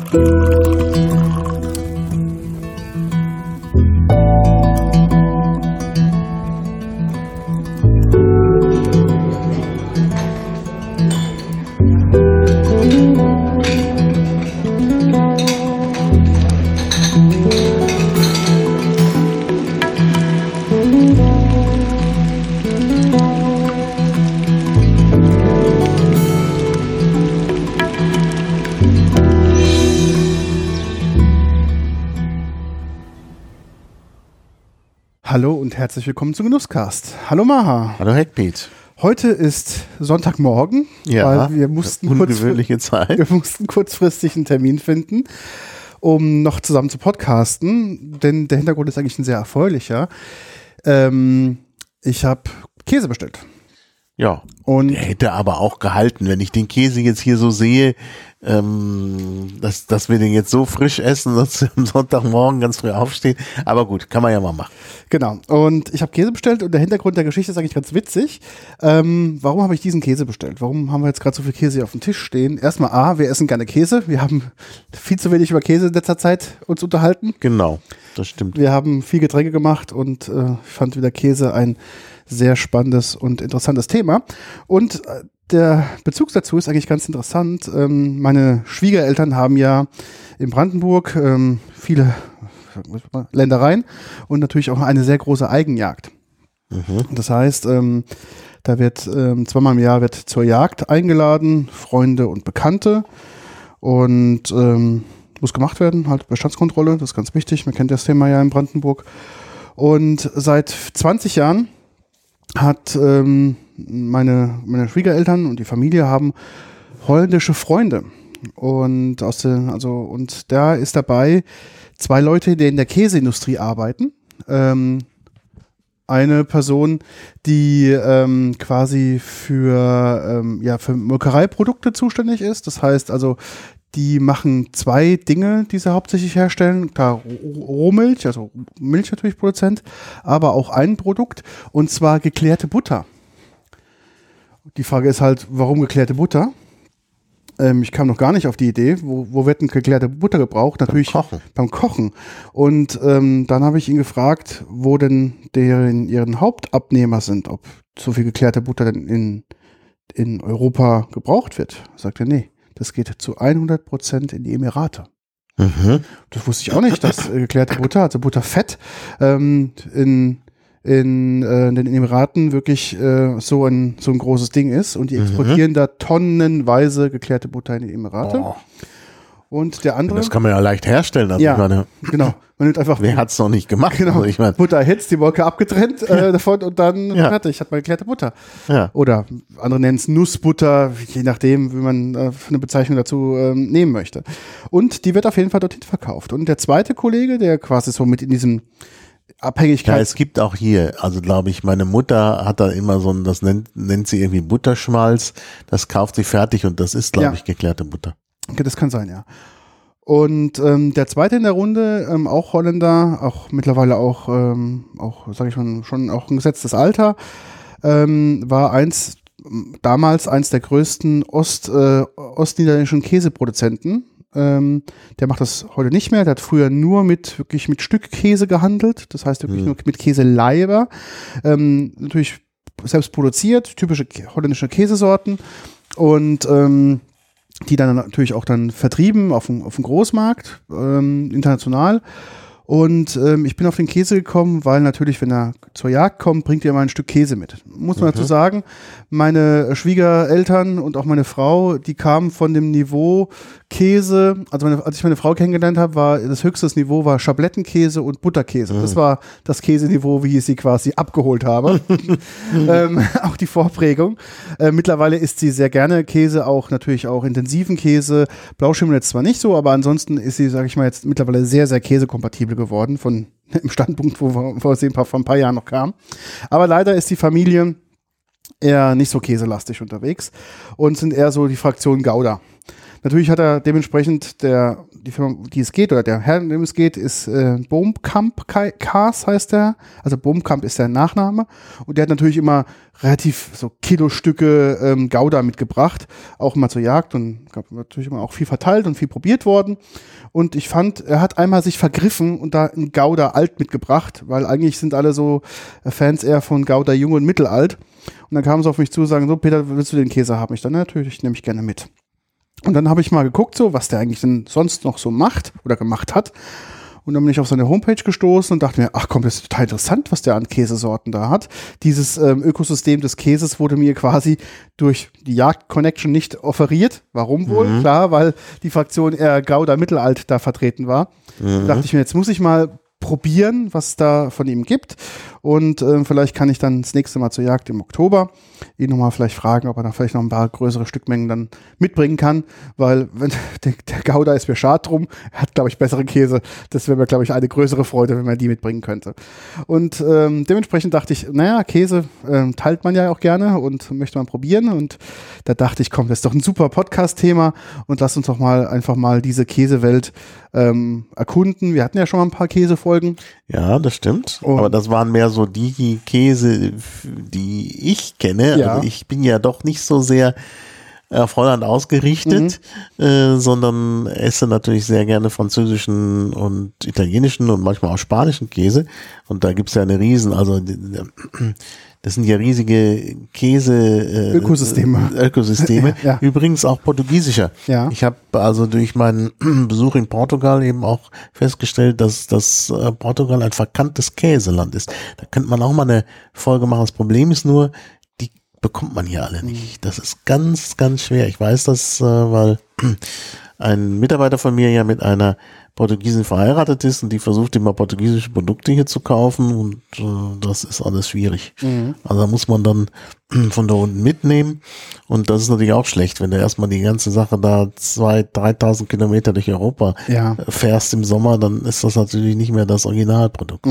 Hallo und herzlich willkommen zum Genusscast. Hallo Maha. Hallo Hackbeat. Heute ist Sonntagmorgen, weil wir mussten kurzfristig einen Termin finden, um noch zusammen zu podcasten, denn der Hintergrund ist eigentlich ein sehr erfreulicher. Ich habe Käse bestellt. Ja, und der hätte aber auch gehalten, wenn ich den Käse jetzt hier so sehe, dass wir den jetzt so frisch essen, dass wir am Sonntagmorgen ganz früh aufstehen. Aber gut, kann man ja mal machen. Genau, und ich habe Käse bestellt und der Hintergrund der Geschichte ist eigentlich ganz witzig. Warum habe ich diesen Käse bestellt? Warum haben wir jetzt gerade so viel Käse hier auf dem Tisch stehen? Erstmal wir essen gerne Käse. Wir haben viel zu wenig über Käse in letzter Zeit uns unterhalten. Genau, das stimmt. Wir haben viel Getränke gemacht und ich fand wieder Käse ein sehr spannendes und interessantes Thema. Und der Bezug dazu ist eigentlich ganz interessant. Meine Schwiegereltern haben ja in Brandenburg viele Ländereien und natürlich auch eine sehr große Eigenjagd. Mhm. Das heißt, da wird zweimal im Jahr wird zur Jagd eingeladen, Freunde und Bekannte, und muss gemacht werden, halt Bestandskontrolle, das ist ganz wichtig. Man kennt das Thema ja in Brandenburg. Und seit 20 Jahren hat meine Schwiegereltern und die Familie haben holländische Freunde, und und da ist dabei 2 Leute, die in der Käseindustrie arbeiten. Eine Person, die quasi für Molkereiprodukte zuständig ist. Das heißt also, die machen 2 Dinge, die sie hauptsächlich herstellen. Klar, Rohmilch, also Milch natürlich Produzent, aber auch ein Produkt, und zwar geklärte Butter. Die Frage ist halt, warum geklärte Butter? Ich kam noch gar nicht auf die Idee, wo wird denn geklärte Butter gebraucht? Natürlich beim Kochen. Und dann habe ich ihn gefragt, wo denn ihren Hauptabnehmer sind, ob so viel geklärte Butter denn in Europa gebraucht wird. Sagt er, nee. Das geht zu 100% in die Emirate. Mhm. Das wusste ich auch nicht, dass geklärte Butter, also Butterfett, in den Emiraten wirklich so ein großes Ding ist. Und die exportieren da tonnenweise geklärte Butter in die Emirate. Oh. Und der andere. Das kann man ja leicht herstellen. Also ja, genau. Man nimmt einfach. Wer hat es noch nicht gemacht? Genau. Also Butter erhitzt, die Molke abgetrennt davon, und dann fertig, hat man geklärte Butter. Ja. Oder andere nennen es Nussbutter, je nachdem, wie man eine Bezeichnung dazu nehmen möchte. Und die wird auf jeden Fall dorthin verkauft. Und der zweite Kollege, der quasi so mit in diesem Abhängigkeit. Ja, es gibt auch hier, also glaube ich, meine Mutter hat da immer so ein, das nennt sie irgendwie Butterschmalz, das kauft sie fertig, und das ist, glaube ich, geklärte Butter. Okay, das kann sein, ja. Und der zweite in der Runde, auch Holländer, auch mittlerweile auch sage ich mal, schon auch ein gesetztes Alter, war damals eins der größten ostniederländischen Käseproduzenten. Der macht das heute nicht mehr. Der hat früher nur wirklich mit Stückkäse gehandelt. Das heißt wirklich nur mit Käseleiber. Natürlich selbst produziert, typische holländische Käsesorten. Und die dann natürlich auch dann vertrieben auf dem Großmarkt, international. Und ich bin auf den Käse gekommen, weil natürlich, wenn er zur Jagd kommt, bringt er mal ein Stück Käse mit. Muss man dazu sagen, meine Schwiegereltern und auch meine Frau, die kamen von dem Niveau Käse, also als ich meine Frau kennengelernt habe, war das höchste Niveau war Schablettenkäse und Butterkäse. Das war das Käseniveau, wie ich sie quasi abgeholt habe. Auch die Vorprägung. Mittlerweile isst sie sehr gerne Käse, natürlich auch intensiven Käse. Blauschimmel jetzt zwar nicht so, aber ansonsten ist sie, sage ich mal, jetzt mittlerweile sehr, sehr käsekompatibel geworden von im Standpunkt, wo sie vor ein paar Jahren noch kam. Aber leider ist die Familie eher nicht so käselastig unterwegs und sind eher so die Fraktion Gouda. Natürlich hat er dementsprechend die Firma, um die es geht, oder der Herr, um den es geht, ist Boomkamp Cars heißt der. Also Boomkamp ist der Nachname. Und der hat natürlich immer relativ so Kilostücke Gouda mitgebracht, auch immer zur Jagd und natürlich immer auch viel verteilt und viel probiert worden. Und ich fand, er hat einmal sich vergriffen und da ein Gouda alt mitgebracht, weil eigentlich sind alle so Fans eher von Gouda jung und mittelalt. Und dann kamen sie auf mich zu und sagen, so Peter, willst du den Käse haben? Ich dann, natürlich, nehme ich gerne mit. Und dann habe ich mal geguckt, so was der eigentlich denn sonst noch so macht oder gemacht hat. Und dann bin ich auf seine Homepage gestoßen und dachte mir, ach komm, das ist total interessant, was der an Käsesorten da hat. Dieses Ökosystem des Käses wurde mir quasi durch die Jagd-Connection nicht offeriert. Warum wohl? Klar, weil die Fraktion eher Gouda Mittelalt da vertreten war. Da dachte ich mir, jetzt muss ich mal probieren, was da von ihm gibt. Und vielleicht kann ich dann das nächste Mal zur Jagd im Oktober ihn nochmal vielleicht fragen, ob er da vielleicht noch ein paar größere Stückmengen dann mitbringen kann, weil wenn der Gouda ist mir schad drum, er hat, glaube ich, bessere Käse. Das wäre mir, glaube ich, eine größere Freude, wenn man die mitbringen könnte. Und dementsprechend dachte ich, naja, Käse teilt man ja auch gerne und möchte man probieren. Und da dachte ich, komm, das ist doch ein super Podcast-Thema und lass uns doch mal einfach mal diese Käsewelt erkunden. Wir hatten ja schon mal ein paar Käsefolgen. Ja, das stimmt. Aber das waren mehr so die Käse, die ich kenne. Ja. Also ich bin ja doch nicht so sehr auf Holland ausgerichtet, sondern esse natürlich sehr gerne französischen und italienischen und manchmal auch spanischen Käse. Und da gibt's ja eine das sind ja riesige Ökosysteme. Ja. Übrigens auch portugiesischer. Ja. Ich habe also durch meinen Besuch in Portugal eben auch festgestellt, dass das Portugal ein verkanntes Käseland ist. Da könnte man auch mal eine Folge machen. Das Problem ist nur, die bekommt man hier alle nicht. Das ist ganz, ganz schwer. Ich weiß das, weil ein Mitarbeiter von mir ja mit einer Portugiesin verheiratet ist und die versucht immer portugiesische Produkte hier zu kaufen und das ist alles schwierig. Also da muss man dann von da unten mitnehmen und das ist natürlich auch schlecht, wenn du erstmal die ganze Sache da 2.000, 3.000 Kilometer durch Europa fährst im Sommer, dann ist das natürlich nicht mehr das Originalprodukt.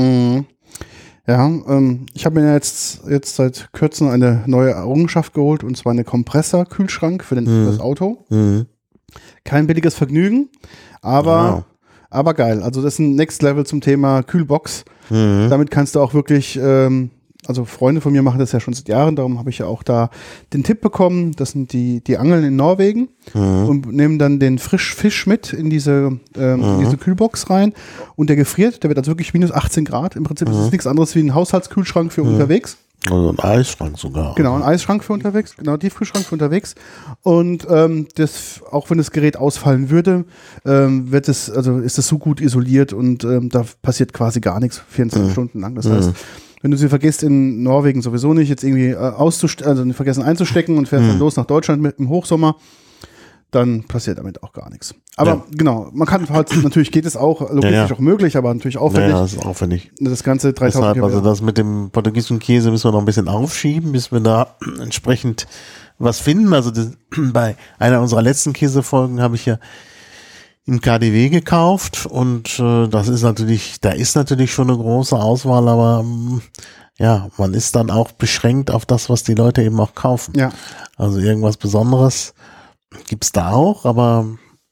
Ja, ich habe mir ja jetzt seit kürzem eine neue Errungenschaft geholt und zwar eine Kompressorkühlschrank für das Auto. Kein billiges Vergnügen, aber geil. Also das ist ein Next Level zum Thema Kühlbox. Damit kannst du auch wirklich, also Freunde von mir machen das ja schon seit Jahren, darum habe ich ja auch da den Tipp bekommen. Das sind die Angeln in Norwegen und nehmen dann den Frischfisch mit in diese Kühlbox rein und der gefriert, der wird also wirklich minus 18 Grad. Im Prinzip ist es nichts anderes wie ein Haushaltskühlschrank für unterwegs. Also ein Eisschrank sogar. Genau, ein Eisschrank für unterwegs, genau, Tiefkühlschrank für unterwegs. Und das, auch wenn das Gerät ausfallen würde, ist es so gut isoliert und da passiert quasi gar nichts 24 Stunden lang. Das heißt, wenn du sie vergisst in Norwegen sowieso nicht, jetzt irgendwie vergessen einzustecken und fährst dann los nach Deutschland mit im Hochsommer, dann passiert damit auch gar nichts. Aber genau, man kann halt, natürlich geht es auch, logistisch auch möglich, aber natürlich aufwendig. Ja, das ist aufwendig. Das Ganze 3.000 Euro. Also das mit dem portugiesischen Käse müssen wir noch ein bisschen aufschieben, bis wir da entsprechend was finden. Also bei einer unserer letzten Käsefolgen habe ich ja im KDW gekauft und da ist natürlich schon eine große Auswahl, aber man ist dann auch beschränkt auf das, was die Leute eben auch kaufen. Ja. Also irgendwas Besonderes gibt's da auch, aber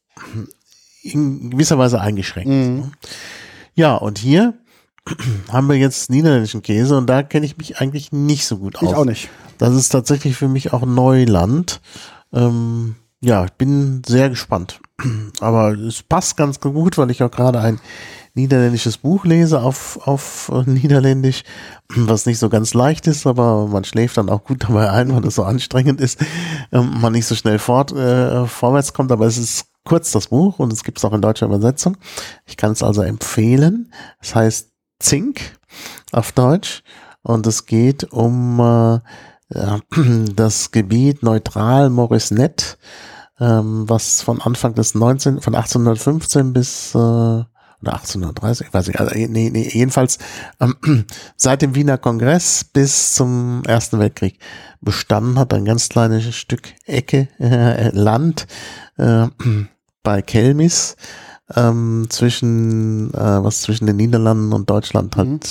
in gewisser Weise eingeschränkt. Ja, und hier haben wir jetzt niederländischen Käse und da kenne ich mich eigentlich nicht so gut aus. Ich auch nicht. Das ist tatsächlich für mich auch Neuland. Ich bin sehr gespannt. Aber es passt ganz gut, weil ich auch gerade ein niederländisches Buch lese auf Niederländisch, was nicht so ganz leicht ist, aber man schläft dann auch gut dabei ein, weil es so anstrengend ist, man nicht so schnell vorwärts kommt, aber es ist kurz, das Buch, und es gibt es auch in deutscher Übersetzung. Ich kann es also empfehlen. Es heißt Zink auf Deutsch und es geht um das Gebiet Neutral-Morisnet, was von Anfang von 1815 bis oder 1830, ich weiß nicht, also jedenfalls seit dem Wiener Kongress bis zum Ersten Weltkrieg bestanden hat, ein ganz kleines Stück Land bei Kelmis, was zwischen den Niederlanden und Deutschland halt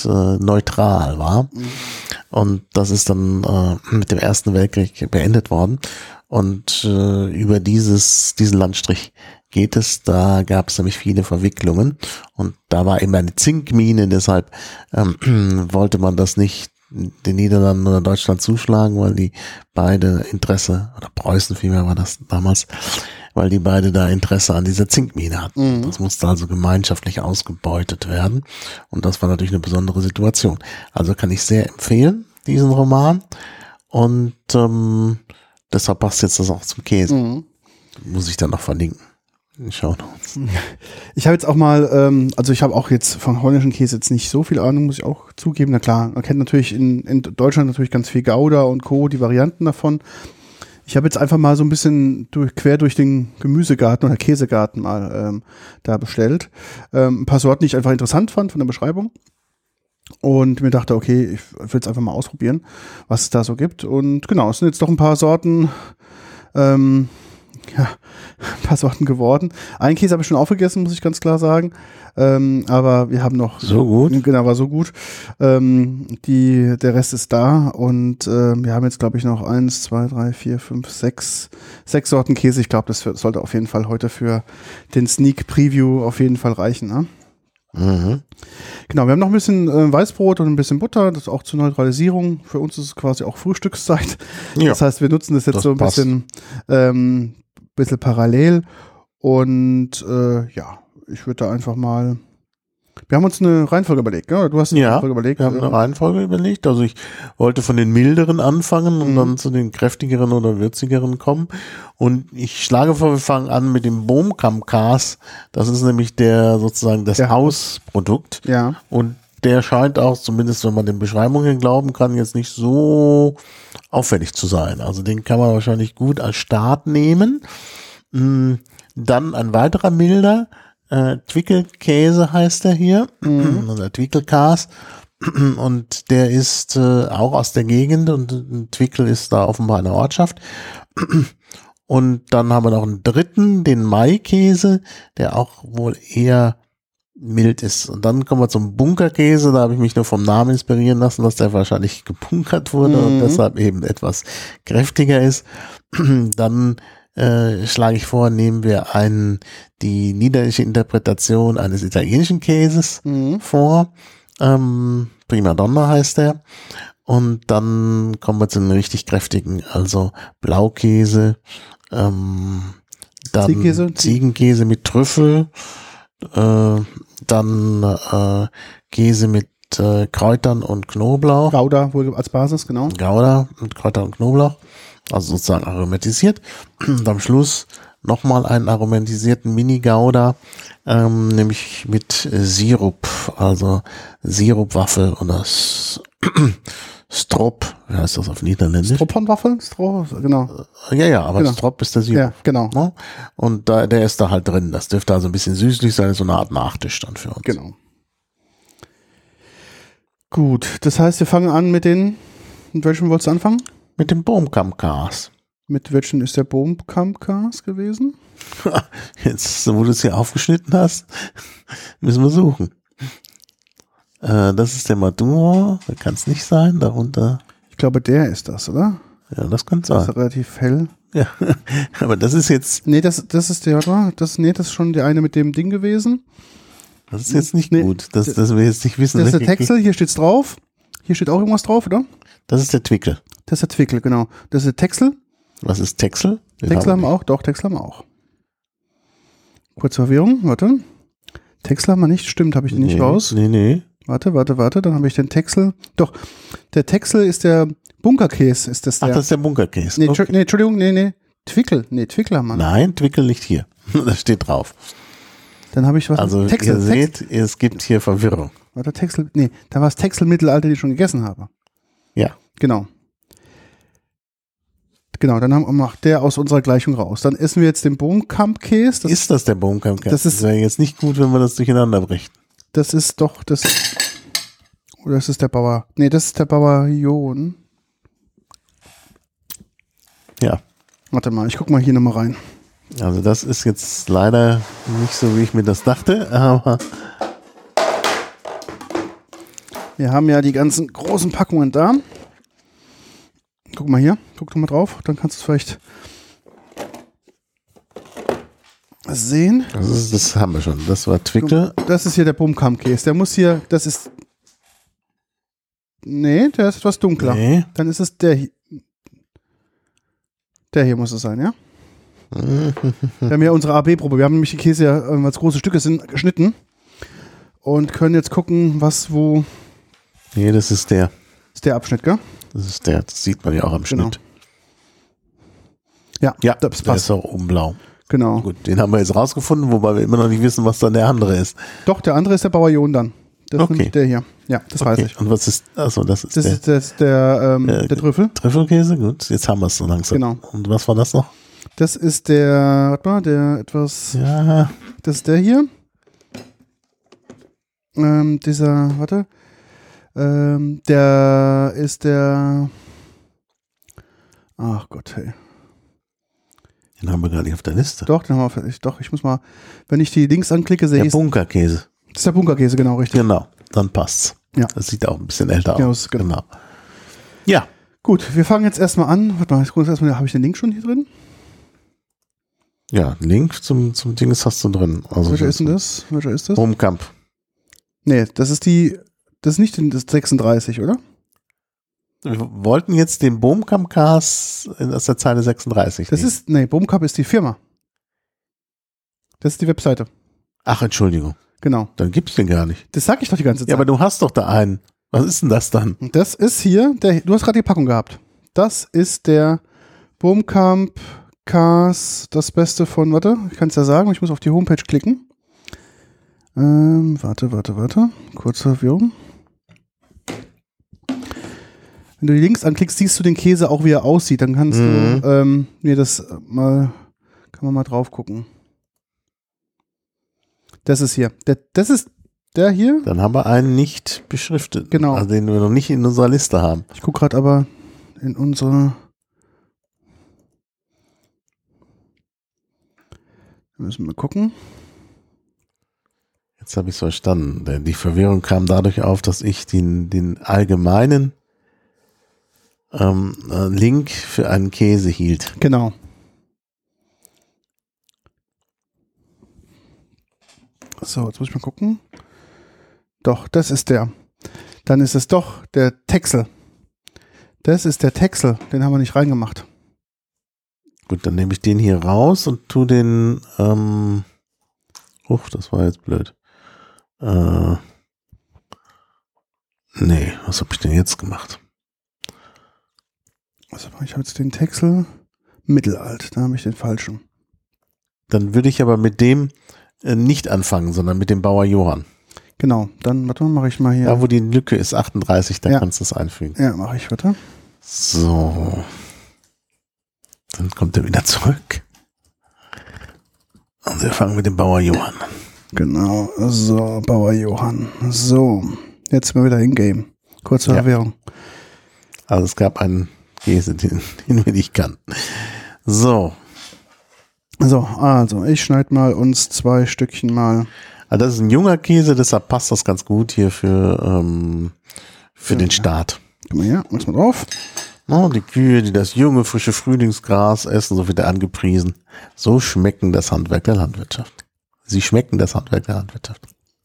neutral war. Und das ist dann mit dem Ersten Weltkrieg beendet worden. Und über diesen Landstrich geht es. Da gab es nämlich viele Verwicklungen. Und da war eben eine Zinkmine, deshalb wollte man das nicht den Niederlanden oder Deutschland zuschlagen, weil die beide Interesse, oder Preußen vielmehr war das damals, weil die beide da Interesse an dieser Zinkmine hatten. Das musste also gemeinschaftlich ausgebeutet werden. Und das war natürlich eine besondere Situation. Also kann ich sehr empfehlen, diesen Roman. Und deshalb passt jetzt das auch zum Käse. Muss ich dann noch verlinken. Schauen wir uns. Ich habe jetzt auch mal, also ich habe auch jetzt von holländischen Käse jetzt nicht so viel Ahnung, muss ich auch zugeben. Na klar, man kennt natürlich in Deutschland natürlich ganz viel Gouda und Co., die Varianten davon. Ich habe jetzt einfach mal so ein bisschen quer durch den Gemüsegarten oder Käsegarten mal da bestellt. Ein paar Sorten, die ich einfach interessant fand von der Beschreibung. Und mir dachte, okay, ich will es einfach mal ausprobieren, was es da so gibt. Und genau, es sind jetzt doch ein paar Sorten, ein paar Sorten geworden. Einen Käse habe ich schon aufgegessen, muss ich ganz klar sagen. Aber wir haben noch... So gut? Genau, war so gut. Der Rest ist da und wir haben jetzt, glaube ich, noch 1, 2, 3, 4, 5, 6 Sorten Käse. Ich glaube, das sollte auf jeden Fall heute für den Sneak Preview auf jeden Fall reichen. Ne? Genau, wir haben noch ein bisschen Weißbrot und ein bisschen Butter, das ist auch zur Neutralisierung. Für uns ist es quasi auch Frühstückszeit. Ja, das heißt, wir nutzen das jetzt so ein bisschen parallel. Und ja, ich würde da einfach mal... Wir haben uns eine Reihenfolge überlegt, ne? Du hast eine Reihenfolge überlegt. Wir haben eine Reihenfolge überlegt. Also ich wollte von den milderen anfangen und dann zu den kräftigeren oder würzigeren kommen. Und ich schlage vor, wir fangen an mit dem Boomkamkaas. Das ist nämlich sozusagen das Hausprodukt. Ja. Und der scheint auch, zumindest wenn man den Beschreibungen glauben kann, jetzt nicht so auffällig zu sein. Also den kann man wahrscheinlich gut als Start nehmen. Dann ein weiterer milder, Twickelkäse heißt der hier, oder Twickelkäse, und der ist auch aus der Gegend und Twickel ist da offenbar eine Ortschaft. Und dann haben wir noch einen dritten, den Maikäse, der auch wohl eher mild ist. Und dann kommen wir zum Bunkerkäse, da habe ich mich nur vom Namen inspirieren lassen, dass der wahrscheinlich gebunkert wurde und deshalb eben etwas kräftiger ist. Dann schlage ich vor, nehmen wir die niederländische Interpretation eines italienischen Käses vor. Prima Donna heißt der. Und dann kommen wir zu einem richtig kräftigen, also Blaukäse, dann Ziegenkäse mit Trüffel, dann Käse mit Kräutern und Knoblauch. Gouda wohl als Basis, genau. Gouda mit Kräutern und Knoblauch. Also sozusagen aromatisiert. Und am Schluss nochmal einen aromatisierten Mini-Gouda, nämlich mit Sirup, also Sirupwaffel oder Strop, wie heißt das auf Niederländisch? Stroopwafel? Genau. Ja, aber genau. Strop ist der Sirup. Ja, genau. Ne? Und der ist da halt drin. Das dürfte also ein bisschen süßlich sein, so eine Art Nachtisch dann für uns. Genau. Gut, das heißt, wir fangen an mit welchem wolltest du anfangen? Mit dem Boomkamkaas. Mit welchen ist der Boomkamkaas gewesen? Jetzt, wo du es hier aufgeschnitten hast, müssen wir suchen. Das ist der Maduro, der kann es nicht sein, darunter. Ich glaube, der ist das, oder? Ja, das könnte sein. Das ist relativ hell. Ja, aber das ist jetzt... Nee, das ist der, oder? Das ist schon der eine mit dem Ding gewesen. Das ist jetzt nicht gut, dass wir jetzt nicht wissen. Das ist der Texel, hier steht's drauf. Hier steht auch irgendwas drauf, oder? Das ist der Twickel. Das ist der Twickel, genau. Das ist der Texel. Was ist Texel? Texel haben wir auch, doch, Texel haben wir auch. Kurze Verwirrung, warte. Texel haben wir nicht, stimmt, habe ich den nicht raus. Nee. Warte, dann habe ich den Texel. Doch, der Texel ist der Bunkerkäse, ist das der. Ach, das ist der Bunkerkäse. Nee, okay. Entschuldigung, Twickel. Nee, Twickel haben wir. Nein, Twickel liegt hier. Das steht drauf. Dann habe ich was. Also Texel, ihr seht, es gibt hier Verwirrung. Warte, Texel, nee, da war es Texel-Mittelalter, die ich schon gegessen habe. Ja. Genau, dann macht der aus unserer Gleichung raus. Dann essen wir jetzt den Boomkamkäse. Ist das der Boomkamkäse? Das wäre jetzt nicht gut, wenn wir das durcheinander brechen. Das ist doch das. Oder ist es der Bauer? Nee, das ist der Bauerjon. Ja. Warte mal, ich guck mal hier nochmal rein. Also das ist jetzt leider nicht so, wie ich mir das dachte, aber... Wir haben ja die ganzen großen Packungen da. Guck mal hier, guck doch mal drauf, dann kannst du es vielleicht sehen. Das haben wir schon. Das war Twickel. Das ist hier der Boomkamp-Käse. Der muss hier, das ist. Nee, der ist etwas dunkler. Nee. Dann ist es der hier. Der hier muss es sein, ja? Wir haben ja unsere AB-Probe. Wir haben nämlich die Käse ja, als große Stücke sind, geschnitten. Und können jetzt gucken, was, wo. Nee, das ist der. Das ist der Abschnitt, gell? Das sieht man ja auch am Schnitt. Ja, Ja, das der passt. ist auch oben blau. Genau. Gut, den haben wir jetzt rausgefunden, wobei wir immer noch nicht wissen, was dann der andere ist. Doch, der andere ist der Bauer Jon dann. Das ist Okay. nämlich der hier. Ja, das weiß ich. Und was ist, achso, das ist Der Trüffel. Trüffelkäse? Gut, jetzt haben wir es so langsam. Genau. Und was war das noch? Das ist der, warte mal, der etwas, Ja, das ist der hier. Der ist der, ach Gott, hey. den haben wir gar nicht auf der Liste. Doch, den haben wir, doch, ich muss mal, wenn ich die Links anklicke, sehe Der ich, Bunkerkäse. das ist der Bunkerkäse, genau, richtig. Genau, dann passt's. Ja. Das sieht auch ein bisschen älter Ja, aus. das- genau. Ja, Gut, wir fangen jetzt erstmal an. Warte mal, ich gucke erstmal, habe ich den Link schon hier drin? ja, Link zum Dings hast du drin. Also Welcher ist denn das? Welcher ist das? Boomkamp. Nee, das ist nicht das 36, oder? Wir wollten jetzt den Boomkamp-Cast aus der Zeile 36 Das nehmen. Boomkamp ist die Firma. Das ist die Webseite. Ach, Entschuldigung. Genau. Dann gibt's den gar nicht. Das sag ich doch die ganze Zeit. Ja, aber du hast doch da einen. Was ist denn das dann? Das ist hier, du hast gerade die Packung gehabt. Das ist der Boomkamp Cars, das Beste von, warte, ich kann es ja sagen, ich muss auf die Homepage klicken. Warte. Kurze Verwirrung. Wenn du die Links anklickst, siehst du den Käse auch, wie er aussieht. Dann kannst du mir das mal, kann man mal drauf gucken. Das ist hier. Das ist der hier. Dann haben wir einen nicht beschriftet. Genau. Also den wir noch nicht in unserer Liste haben. Ich gucke gerade aber in unsere. Wir müssen mal gucken. Jetzt habe ich es verstanden. Denn die Verwirrung kam dadurch auf, dass ich den allgemeinen Link für einen Käse hielt. Genau. So, jetzt muss ich mal gucken. Doch, das ist der. Dann ist es doch der Texel. Das ist der Texel. Den haben wir nicht reingemacht. Gut, dann nehme ich den hier raus und tu den, das war jetzt blöd. Nee, was habe ich denn jetzt gemacht? Also ich habe jetzt den Texel mittelalt. Da habe ich den falschen. Dann würde ich aber mit dem nicht anfangen, sondern mit dem Bauer Johann. Genau, dann, warte mal, mache ich mal hier. Da, wo die Lücke ist, 38, da Ja. kannst du es einfügen. Ja, mache ich, warte. So. Dann kommt er wieder zurück. Und wir fangen mit dem Bauer Johann an. Genau, so, Bauer Johann. So, jetzt sind wir wieder in Game. Kurze Ja. Erwährung. Also es gab einen Käse, den wir nicht kannten. So. So, also, ich schneide mal uns 2 Stückchen mal. Also das ist ein junger Käse, deshalb passt das ganz gut hier für den Start. Guck mal hier, mach's mal drauf. Oh, die Kühe, die das junge, frische Frühlingsgras essen, so wird er angepriesen. So schmecken das Handwerk der Landwirtschaft. Sie schmecken das Handwerk der Landwirtschaft.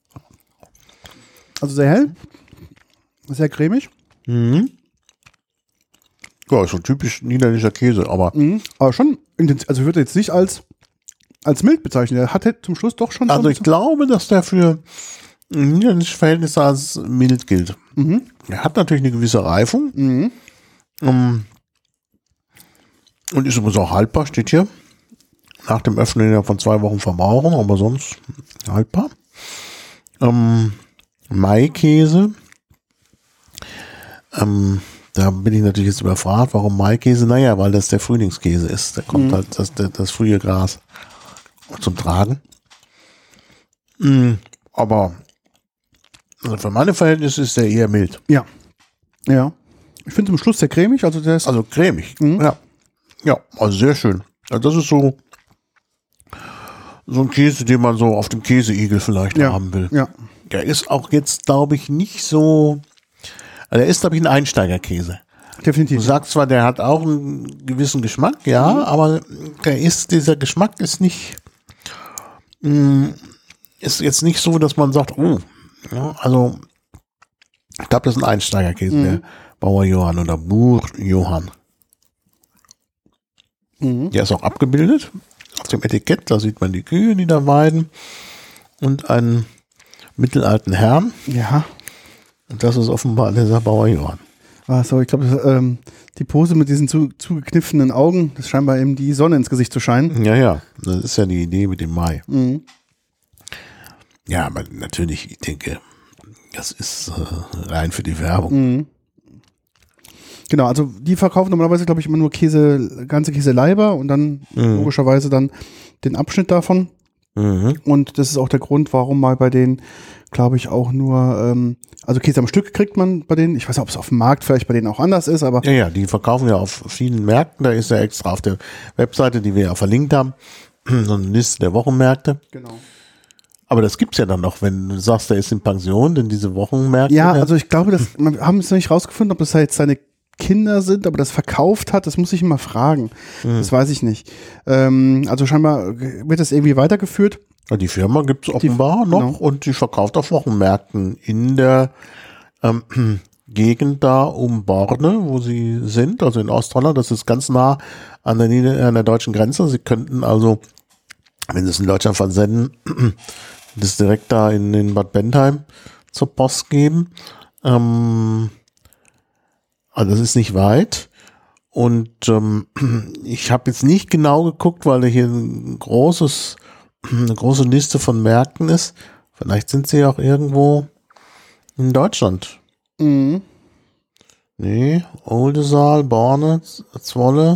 Also sehr hell, sehr cremig. Mhm. Ja, ist schon typisch niederländischer Käse, aber Aber schon intensiv. Also ich würde jetzt nicht als mild bezeichnen. Der hat zum Schluss doch schon. also ich glaube, dass der für niederländische Verhältnisse als mild gilt. Er hat natürlich eine gewisse Reifung. Und ist übrigens auch haltbar, steht hier. Nach dem Öffnen ja von 2 Wochen verbrauchen, aber sonst haltbar. Maikäse. Da bin ich natürlich jetzt überfragt, warum Maikäse? Naja, weil das der Frühlingskäse ist. Da kommt halt das frühe Gras zum Tragen. Aber also für meine Verhältnisse ist der eher mild. Ja. Ja. Ich finde zum Schluss sehr cremig. Also der ist. Also cremig. Ja. Ja, also sehr schön. Also das ist so ein Käse, den man so auf dem Käseigel vielleicht haben will. Ja. Der ist auch jetzt, glaube ich, nicht so. Also der ist, glaube ich, ein Einsteigerkäse. Du Definitiv. sagst zwar, der hat auch einen gewissen Geschmack, ja, aber dieser Geschmack ist nicht Ist jetzt nicht so, dass man sagt, oh, ja, also ich glaube, das ist ein Einsteigerkäse, der Bauer Johann oder Bur Johann. Der ist auch abgebildet auf dem Etikett, da sieht man die Kühe, die da weiden und einen mittelalten Herrn. Ja. Und das ist offenbar dieser Bauer Johann. So, ich glaube, die Pose mit diesen zugekniffenen Augen, das ist scheinbar eben die Sonne ins Gesicht zu scheinen. Ja, das ist ja die Idee mit dem Mai. Ja, aber natürlich, ich denke, das ist rein für die Werbung. Genau, also die verkaufen normalerweise, glaube ich, immer nur ganze Käseleiber und dann logischerweise dann den Abschnitt davon. Und das ist auch der Grund, warum mal bei denen, glaube ich, auch nur, also Käse am Stück kriegt man bei denen. Ich weiß nicht, ob es auf dem Markt vielleicht bei denen auch anders ist, aber. Ja, die verkaufen ja auf vielen Märkten. Da ist ja extra auf der Webseite, die wir ja verlinkt haben, so eine Liste der Wochenmärkte. Genau. Aber das gibt's ja dann noch, wenn du sagst, der ist in Pension, denn diese Wochenmärkte. Ja, also ich glaube, wir haben es noch nicht rausgefunden, ob das jetzt seine Kinder sind, aber das verkauft hat, das muss ich mal fragen. Das weiß ich nicht. Also scheinbar wird das irgendwie weitergeführt. Ja, die Firma gibt's offenbar noch, genau. Und die verkauft auf Wochenmärkten in der Gegend da um Borne, wo sie sind, also in Ostholland. Das ist ganz nah an der deutschen Grenze. Sie könnten also, wenn sie es in Deutschland versenden, das direkt da in Bad Bentheim zur Post geben. Also das ist nicht weit und ich habe jetzt nicht genau geguckt, weil da hier eine große Liste von Märkten ist. Vielleicht sind sie auch irgendwo in Deutschland. Nee, Oldenzaal, Borne, Zwolle,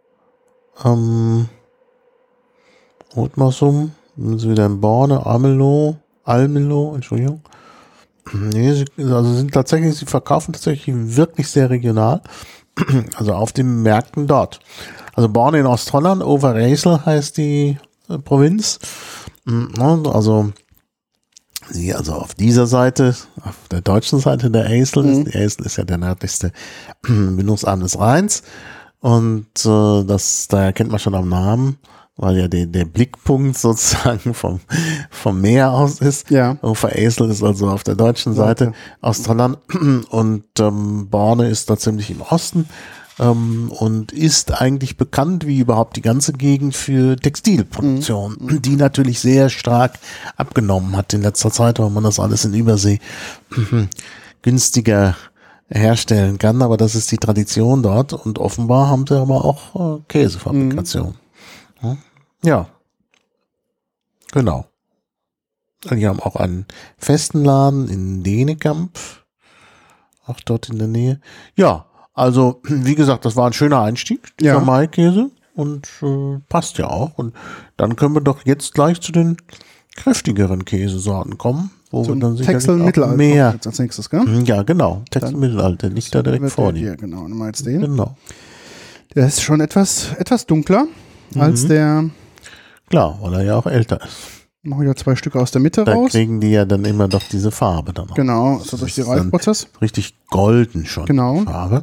Othmarsum, sind sie wieder in Borne, Almelo, Entschuldigung. Nee, sie verkaufen tatsächlich wirklich sehr regional, also auf den Märkten dort. Also Borne in Ostholland, Overijssel heißt die Provinz. Also auf dieser Seite, auf der deutschen Seite der Ijssel, die Ijssel ist ja der nördlichste Mündungsarm des Rheins und daher kennt man schon am Namen, weil ja der Blickpunkt sozusagen vom Meer aus ist. Ja. Overijssel ist also auf der deutschen Seite, Ostholland und Borne ist da ziemlich im Osten und ist eigentlich bekannt wie überhaupt die ganze Gegend für Textilproduktion, die natürlich sehr stark abgenommen hat in letzter Zeit, weil man das alles in Übersee günstiger herstellen kann, aber das ist die Tradition dort und offenbar haben sie aber auch Käsefabrikation. Ja, genau. Die haben auch einen festen Laden in Denekamp, auch dort in der Nähe. Ja, also wie gesagt, das war ein schöner Einstieg, dieser Maikäse und passt ja auch. Und dann können wir doch jetzt gleich zu den kräftigeren Käsesorten kommen, wo wir dann sicherlich auch mehr als nächstes, gell? Ja, genau. Texel Mittelalter liegt da direkt vor dir. Genau, nimm mal jetzt den. Genau. Der ist schon etwas dunkler als der. Klar, weil er ja auch älter ist. Machen wir 2 Stücke aus der Mitte raus. Da kriegen die ja dann immer doch diese Farbe dann noch. Genau, so durch den Reifprozess. Richtig golden schon. Genau. Farbe.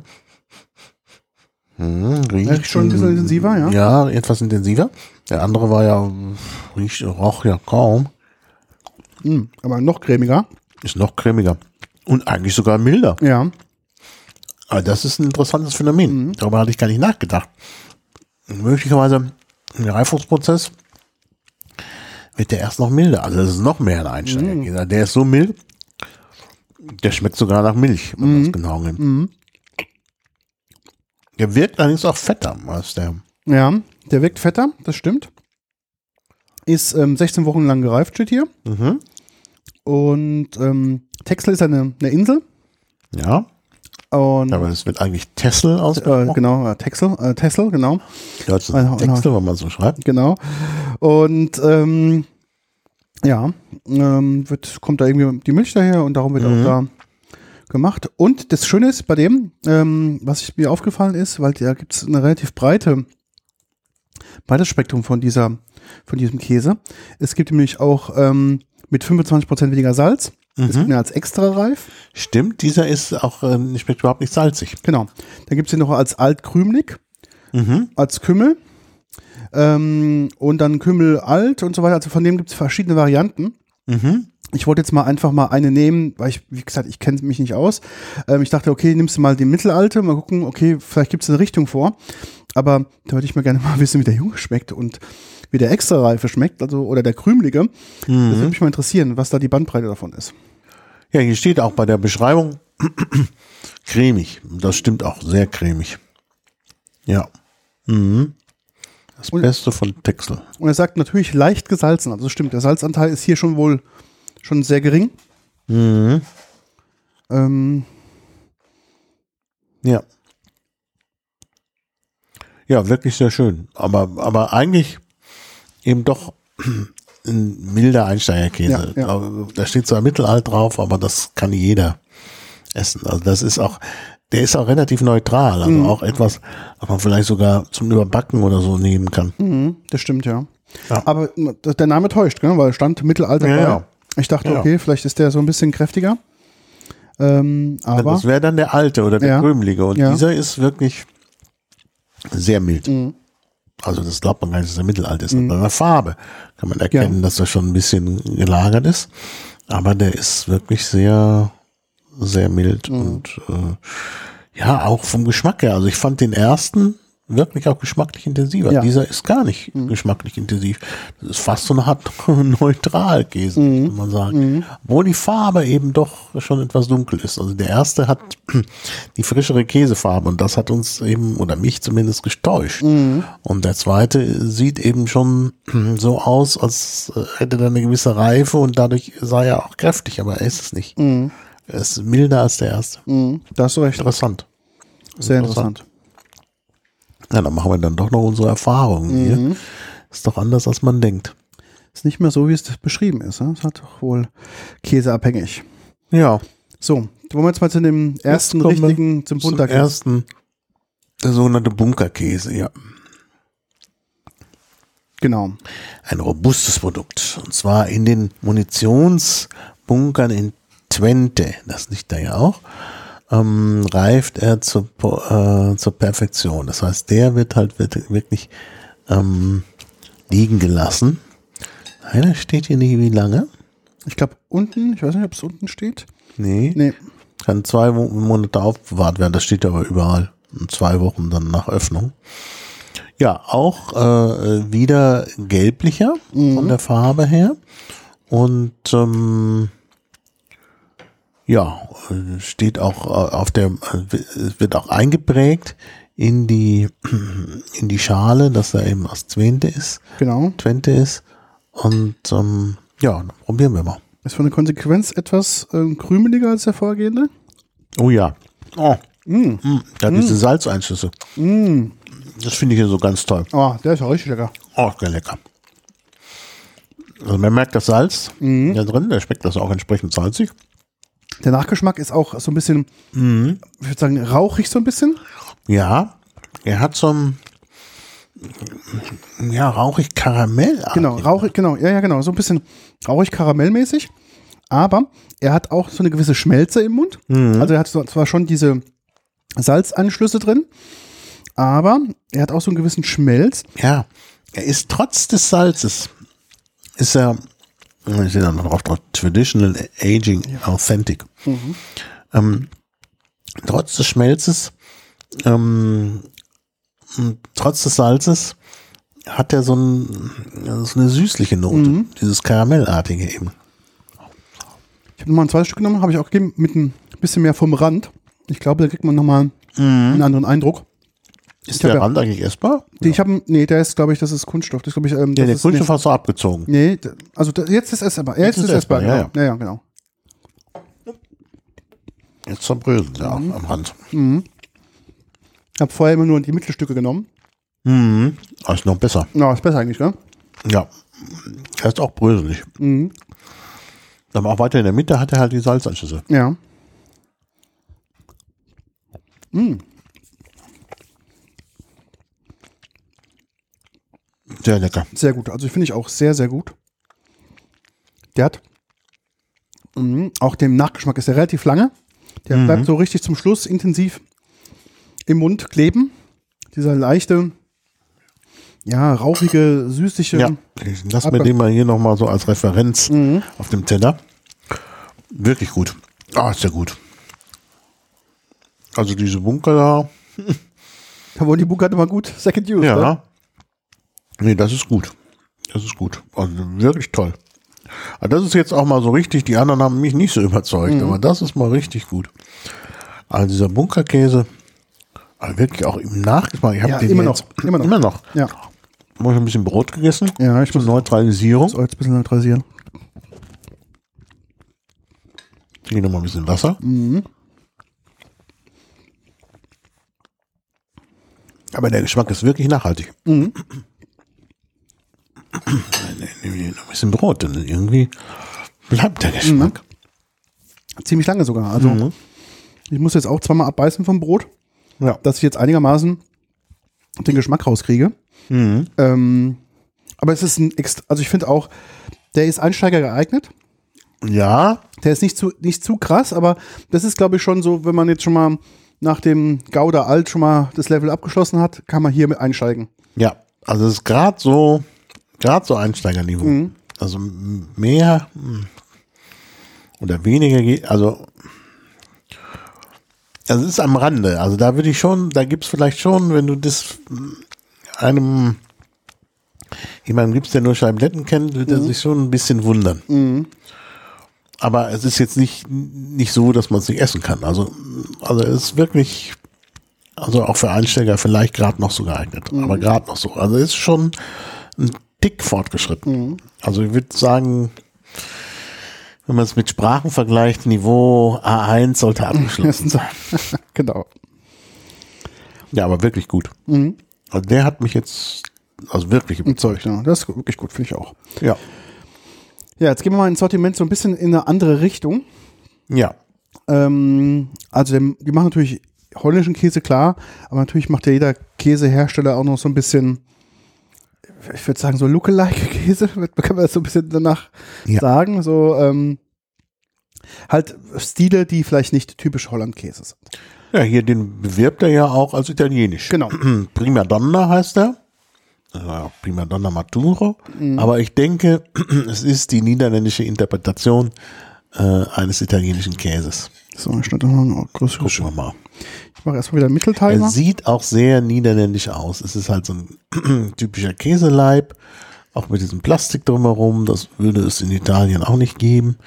Riecht schon ein bisschen intensiver, ja? Ja, etwas intensiver. Der andere war ja, roch ja kaum. Aber noch cremiger. Ist noch cremiger. Und eigentlich sogar milder. Ja. Aber das ist ein interessantes Phänomen. Darüber hatte ich gar nicht nachgedacht. Möglicherweise im Reifungsprozess wird der erst noch milder. Also das ist noch mehr ein Einsteiger. Der ist so mild, der schmeckt sogar nach Milch, wenn man das genau nimmt. Der wirkt allerdings auch fetter als der. Ja, der wirkt fetter, das stimmt. Ist 16 Wochen lang gereift, steht hier. Und Texel ist eine Insel. Ja. Und aber es wird eigentlich Texel ausgesprochen. Genau, Texel, genau. Ja, das ist Texel, wenn man so schreibt. Genau. Und kommt da irgendwie die Milch daher und darum wird auch da gemacht. Und das Schöne ist bei dem, was mir aufgefallen ist, weil da gibt es eine relativ breites Spektrum von diesem Käse. Es gibt nämlich auch mit 25% weniger Salz. Das gibt mir als extra reif. Stimmt, dieser ist auch schmeckt überhaupt nicht salzig. Genau. Dann gibt es den noch als altkrümelig, als Kümmel Und dann Kümmel alt und so weiter. Also von dem gibt es verschiedene Varianten. Mhm. Ich wollte jetzt einfach mal eine nehmen, weil ich, wie gesagt, ich kenne mich nicht aus. Ich dachte, okay, nimmst du mal die mittelalte, mal gucken, okay, vielleicht gibt es eine Richtung vor. Aber da würde ich mir gerne mal wissen, wie der Junge schmeckt und wie der Extra-Reife schmeckt, also oder der Krümelige. Das würde mich mal interessieren, was da die Bandbreite davon ist. Ja, hier steht auch bei der Beschreibung cremig. Das stimmt auch, sehr cremig. Ja. Das Beste von Texel. Und er sagt natürlich leicht gesalzen, also stimmt, der Salzanteil ist hier schon wohl schon sehr gering. Ja. Ja, wirklich sehr schön. Aber eigentlich eben doch ein milder Einsteigerkäse. Ja. Da steht zwar mittelalt drauf, aber das kann jeder essen. Also das ist auch, der ist auch relativ neutral. Also auch etwas, was man vielleicht sogar zum Überbacken oder so nehmen kann. Das stimmt, ja. Ja. Aber der Name täuscht, gell? Weil stand Mittelalter. Ja. Ich dachte, okay, vielleicht ist der so ein bisschen kräftiger. Aber das wäre dann der alte oder der krümelige. Und dieser ist wirklich sehr mild. Also das glaubt man gar nicht, dass er mittelalt ist. An der Farbe kann man erkennen, dass er schon ein bisschen gelagert ist. Aber der ist wirklich sehr, sehr mild und ja, auch vom Geschmack her. Also ich fand den ersten wirklich auch geschmacklich intensiver. Ja. Dieser ist gar nicht geschmacklich intensiv. Das ist fast so eine Art Neutralkäse, kann man sagen. Obwohl die Farbe eben doch schon etwas dunkel ist. Also der erste hat die frischere Käsefarbe und das hat uns eben, oder mich zumindest, getäuscht. Und der zweite sieht eben schon so aus, als hätte er eine gewisse Reife und dadurch sei er auch kräftig, aber er ist es nicht. Er ist milder als der erste. Da hast du recht. Interessant. Sehr interessant. Ja, dann machen wir dann doch noch unsere Erfahrungen hier. Ist doch anders, als man denkt. Ist nicht mehr so, wie es beschrieben ist. Ne? Es hat doch wohl käseabhängig. Ja. So, wollen wir jetzt mal zu dem ersten richtigen, zum Bunkerkäse. Ersten, der sogenannte Bunkerkäse, ja. Genau. Ein robustes Produkt. Und zwar in den Munitionsbunkern in Twente, das liegt da ja auch, reift er zur Perfektion. Das heißt, der wird halt wirklich liegen gelassen. Leider steht hier nicht, wie lange. Ich glaube unten, ich weiß nicht, ob es unten steht. Nee. Kann 2 Monate aufbewahrt werden, das steht aber überall. 2 Wochen dann nach Öffnung. Ja, auch wieder gelblicher von der Farbe her. Und ja, steht auch wird auch eingeprägt in die Schale, dass er eben aus Twente ist. Genau. Twente ist. Und ja, dann probieren wir mal. Ist von der Konsequenz etwas krümeliger als der vorgehende. Oh ja. Oh. Da diese Salzeinschlüsse. Das finde ich hier so ganz toll. Oh, der ist ja richtig lecker. Oh, sehr lecker. Also man merkt das Salz da drin, der schmeckt das auch entsprechend salzig. Der Nachgeschmack ist auch so ein bisschen, ich würde sagen, rauchig so ein bisschen. Ja, er hat so ein rauchig-Karamell. Genau, rauchig, genau, ja, genau, so ein bisschen rauchig-karamellmäßig. Aber er hat auch so eine gewisse Schmelze im Mund. Also er hat zwar schon diese Salzanschlüsse drin, aber er hat auch so einen gewissen Schmelz. Ja, er ist trotz des Salzes, ich sehe da noch drauf, Traditional Aging Authentic. Trotz des Schmelzes, trotz des Salzes, hat er so eine süßliche Note, dieses Karamellartige eben. Ich habe nochmal ein zweites Stück genommen, habe ich auch gegeben, mit ein bisschen mehr vom Rand. Ich glaube, da kriegt man nochmal einen anderen Eindruck. Ist der Rand eigentlich essbar? Der ist, glaube ich, das ist Kunststoff. Das, glaube ich, der Kunststoff hast du abgezogen. Nee, also jetzt ist es essbar. Jetzt ist es essbar, genau. Ja, genau. Jetzt zerbröseln sie auch am Rand. Ich habe vorher immer nur die Mittelstücke genommen. Ist noch besser. Na, ist besser eigentlich, gell? Ja. Er ist auch bröselig. Aber auch weiter in der Mitte hat er halt die Salzanschlüsse. Ja. Sehr lecker. Sehr gut. Also finde ich auch sehr, sehr gut. Der hat auch dem Nachgeschmack ist er relativ lange. Der bleibt so richtig zum Schluss intensiv im Mund kleben. Dieser leichte, ja, rauchige, süßliche. Ja, ich lass mir den mal hier nochmal so als Referenz auf dem Teller. Wirklich gut. Ah, ist ja gut. Also diese Bunker da. Da wurden die Bunker immer gut Second Use, Ja. ne? Nee, das ist gut. Das ist gut. Also wirklich toll. Aber das ist jetzt auch mal so richtig, die anderen haben mich nicht so überzeugt, aber das ist mal richtig gut. Also dieser Bunkerkäse, aber wirklich auch im Nachgeschmack. Ich habe Ja, den immer jetzt, noch. Immer noch. Ja. Habe ich ein bisschen Brot gegessen. Ja, ich Zur muss Neutralisierung. das jetzt ein bisschen neutralisieren. Hier nochmal ein bisschen Wasser. Aber der Geschmack ist wirklich nachhaltig. Nehme ich noch ein bisschen Brot, denn irgendwie bleibt der Geschmack. Ziemlich lange sogar. Also ich muss jetzt auch zweimal abbeißen vom Brot, Ja. dass ich jetzt einigermaßen den Geschmack rauskriege. Aber es ist also ich finde auch, der ist Einsteiger geeignet. Ja, Der ist nicht zu krass, aber das ist, glaube ich, schon so, wenn man jetzt schon mal nach dem Gouda Alt schon mal das Level abgeschlossen hat, kann man hier mit einsteigen. ja. Also es ist gerade so Einsteigerniveau. Also mehr oder weniger geht, also es ist am Rande. Also da würde ich schon, da gibt es vielleicht schon, wenn du das jemandem gibst, der nur Scheibletten kennt, wird er sich schon ein bisschen wundern. Aber es ist jetzt nicht so, dass man es nicht essen kann. Also es ist wirklich, also auch für Einsteiger vielleicht gerade noch so geeignet. Aber gerade noch so. Also es ist schon ein Tick fortgeschritten. Also ich würde sagen, wenn man es mit Sprachen vergleicht, Niveau A1 sollte abgeschlossen sein. Genau. Ja, aber wirklich gut. Also der hat mich jetzt wirklich überzeugt. Ja, das ist wirklich gut, finde ich auch. Ja. Ja, jetzt gehen wir mal ins Sortiment so ein bisschen in eine andere Richtung. Ja. Also die machen natürlich holländischen Käse, klar, aber natürlich macht ja jeder Käsehersteller auch noch so ein bisschen, ich würde sagen, so Lookalike-Käse, kann man das so ein bisschen danach sagen. So halt Stile, die vielleicht nicht typisch Holland-Käse sind. Ja, hier den bewirbt er ja auch als italienisch. Genau. Prima Donna heißt er. Prima Donna Maturo. Aber ich denke, es ist die niederländische Interpretation eines italienischen Käses. So, ich schneide noch eine größere. Gucken wir mal. Ich mache erstmal wieder einen Mittelteil. Er sieht auch sehr niederländisch aus. Es ist halt so ein typischer Käseleib, auch mit diesem Plastik drumherum. Das würde es in Italien auch nicht geben.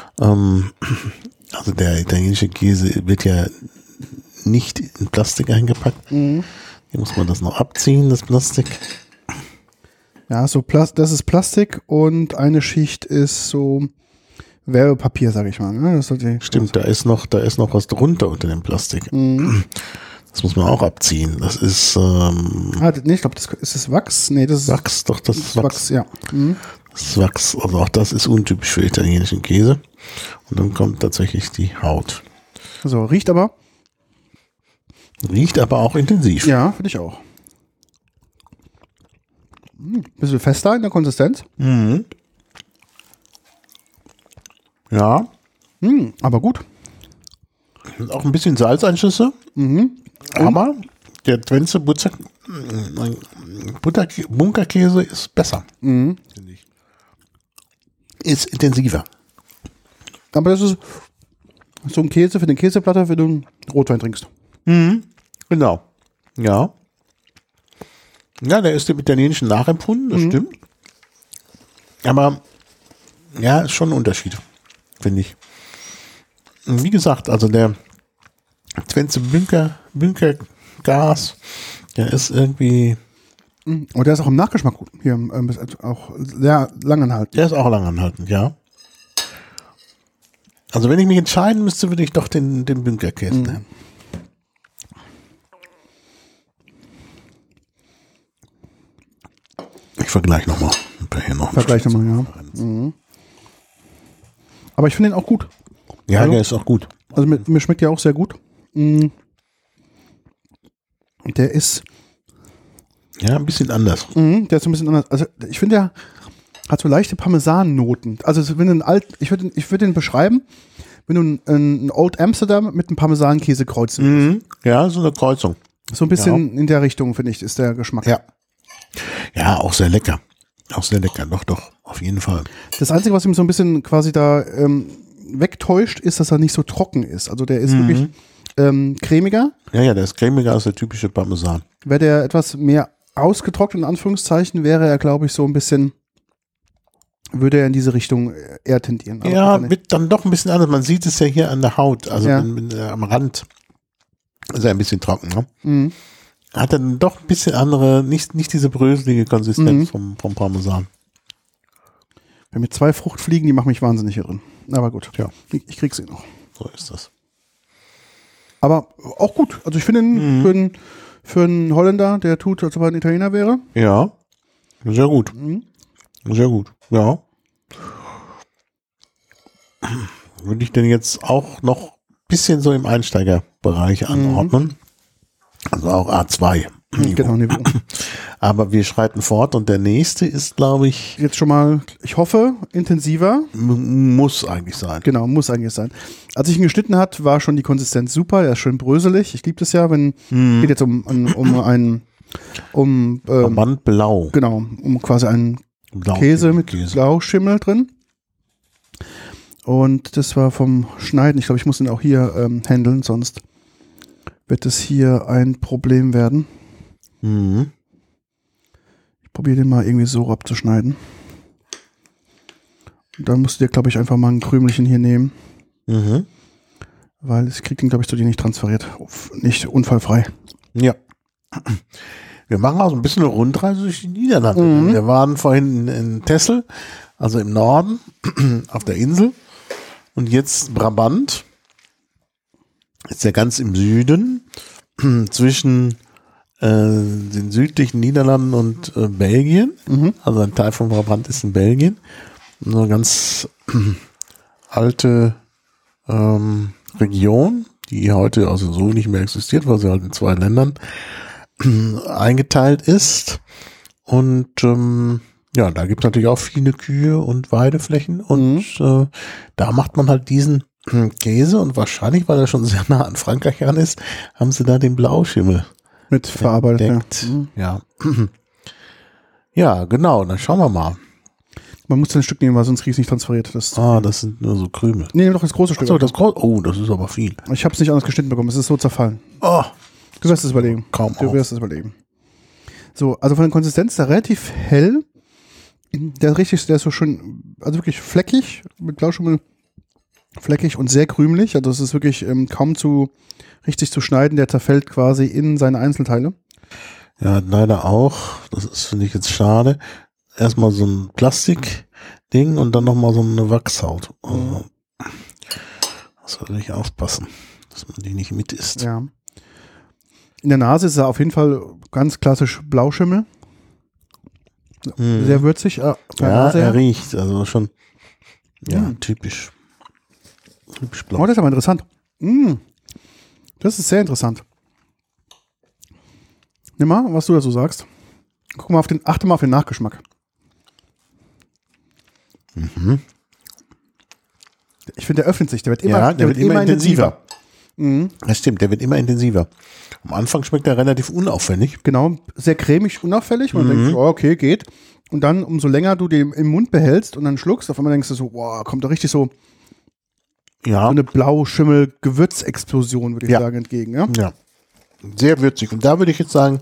Also der italienische Käse wird ja nicht in Plastik eingepackt. Hier muss man das noch abziehen, das Plastik. Ja, so das ist Plastik und eine Schicht ist so Werbepapier, sage ich mal. Ne? Das Stimmt, da ist noch was drunter unter dem Plastik. Das muss man auch abziehen. Das ist nee, ich glaube, das ist das Wachs. Nee, das ist Wachs, doch, das ist Wachs. Ja. Das ist Wachs, also auch das ist untypisch für italienischen Käse. Und dann kommt tatsächlich die Haut. So, riecht aber auch intensiv. Ja, finde ich auch. Bisschen fester in der Konsistenz. Ja. Aber gut. Und auch ein bisschen Salzeinschüsse. Aber der Twente Bunkerkäse ist besser. Finde ich. Ist intensiver. Aber das ist so ein Käse für den Käseplatter, wenn du einen Rotwein trinkst. Genau. Ja. Ja, der ist dem Italienischen nachempfunden, das stimmt. Aber ja, ist schon ein Unterschied, finde ich. Und wie gesagt, also der Twente Bunkergas, der ist irgendwie. Und der ist auch im Nachgeschmack gut. Hier auch sehr langanhaltend. Der ist auch langanhaltend, ja. Also wenn ich mich entscheiden müsste, würde ich doch den Bunkerkäse nehmen. Ich vergleiche nochmal. Vergleich nochmal, ja. Aber ich finde ihn auch gut. Ja, also, der ist auch gut. Also mir schmeckt der auch sehr gut. Der ist ja ein bisschen anders. Der ist ein bisschen anders. Also ich finde, der hat so leichte Parmesan-Noten. Also wenn du ich würde den beschreiben, wenn du einen Old Amsterdam mit einem Parmesankäse kreuzen. Ja, so eine Kreuzung. So ein bisschen in der Richtung, finde ich, ist der Geschmack. Ja. Ja, auch sehr lecker. Auch sehr lecker, doch, auf jeden Fall. Das Einzige, was ihm so ein bisschen quasi da wegtäuscht, ist, dass er nicht so trocken ist. Also der ist wirklich cremiger. Ja, der ist cremiger als der typische Parmesan. Wäre der etwas mehr ausgetrocknet, in Anführungszeichen, wäre er, glaube ich, so ein bisschen, würde er in diese Richtung eher tendieren. Aber ja, mit dann doch ein bisschen anders. Man sieht es ja hier an der Haut, also Ja. am Rand ist er ein bisschen trocken. Ne? Mhm. Hat dann doch ein bisschen andere, nicht diese bröselige Konsistenz vom Parmesan. Wir haben hier 2 Fruchtfliegen, die machen mich wahnsinnig hier drin. Aber gut, Ja. ich krieg sie noch. So ist das. Aber auch gut. Also ich finde ihn für einen Holländer, der tut, als ob er ein Italiener wäre. Ja, sehr gut. Sehr gut, ja. Würde ich denn jetzt auch noch ein bisschen so im Einsteigerbereich anordnen. Also auch A2. Genau, Niveau. Aber wir schreiten fort und der nächste ist, glaube ich, Jetzt schon mal, ich hoffe, intensiver. muss eigentlich sein. Genau, muss eigentlich sein. Als ich ihn geschnitten hat, war schon die Konsistenz super. Er ist schön bröselig. Ich liebe das ja, wenn geht jetzt um Verband blau. genau, um quasi einen Blau Käse mit Blauschimmel drin. Und das war vom Schneiden. Ich glaube, ich muss ihn auch hier handeln, sonst wird es hier ein Problem werden. Mhm. Ich probiere den mal irgendwie so abzuschneiden. Und dann musst du dir, glaube ich, einfach mal ein Krümelchen hier nehmen. Mhm. Weil ich kriege den, glaube ich, zu dir nicht transferiert. Nicht unfallfrei. Ja. Wir machen auch so ein bisschen eine Rundreise durch die Niederlande. Wir waren vorhin in Texel, also im Norden, auf der Insel. Und jetzt Brabant. Ist ja ganz im Süden, zwischen den südlichen Niederlanden und Belgien. Also ein Teil von Brabant ist in Belgien. Eine ganz alte Region, die heute also so nicht mehr existiert, weil sie halt in 2 Ländern eingeteilt ist. Und ja, da gibt es natürlich auch viele Kühe und Weideflächen. Und da macht man halt diesen Käse. Und wahrscheinlich, weil er schon sehr nah an Frankreich ran ist, haben sie da den Blauschimmel Mit verarbeitet. entdeckt. Ja. Ja, genau. Dann schauen wir mal. Man muss ein Stück nehmen, weil sonst kriege ich es nicht transferiert. Das Das sind nur so Krümel. nee, nimm doch das große Stück. Achso, das große. Oh, das ist aber viel. Ich habe es nicht anders geschnitten bekommen. Es ist so zerfallen. Oh, Du wirst es überlegen. kaum Du auf. wirst es überlegen. So, also von der Konsistenz ist er relativ hell. Der ist so schön, also wirklich fleckig, mit Blauschimmel fleckig und sehr krümelig. Also es ist wirklich kaum richtig zu schneiden. Der zerfällt quasi in seine Einzelteile. Ja, leider auch. Das ist, finde ich, jetzt schade. Erstmal so ein Plastikding und dann nochmal so eine Wachshaut. Also, das sollte ich aufpassen, dass man die nicht mit isst. Ja. In der Nase ist er auf jeden Fall ganz klassisch Blauschimmel. Sehr würzig. Ja, Nase her. er riecht, also schon, ja, typisch. Typisch blau. Oh, das ist aber interessant. Das ist sehr interessant. Nimm mal, was du dazu sagst. Guck mal achte mal auf den Nachgeschmack. Ich finde, der öffnet sich. Der wird immer, Ja, der wird immer intensiver. Mhm. Das stimmt, der wird immer intensiver. Am Anfang schmeckt er relativ unauffällig. Genau, sehr cremig, unauffällig. Und dann denkst du, oh, okay, geht. Und dann, umso länger du den im Mund behältst und dann schluckst, auf einmal denkst du so, wow, kommt da richtig so Ja, eine Blauschimmel-Gewürzexplosion, würde ich Ja. sagen, entgegen. Ja? ja. Sehr würzig. Und da würde ich jetzt sagen,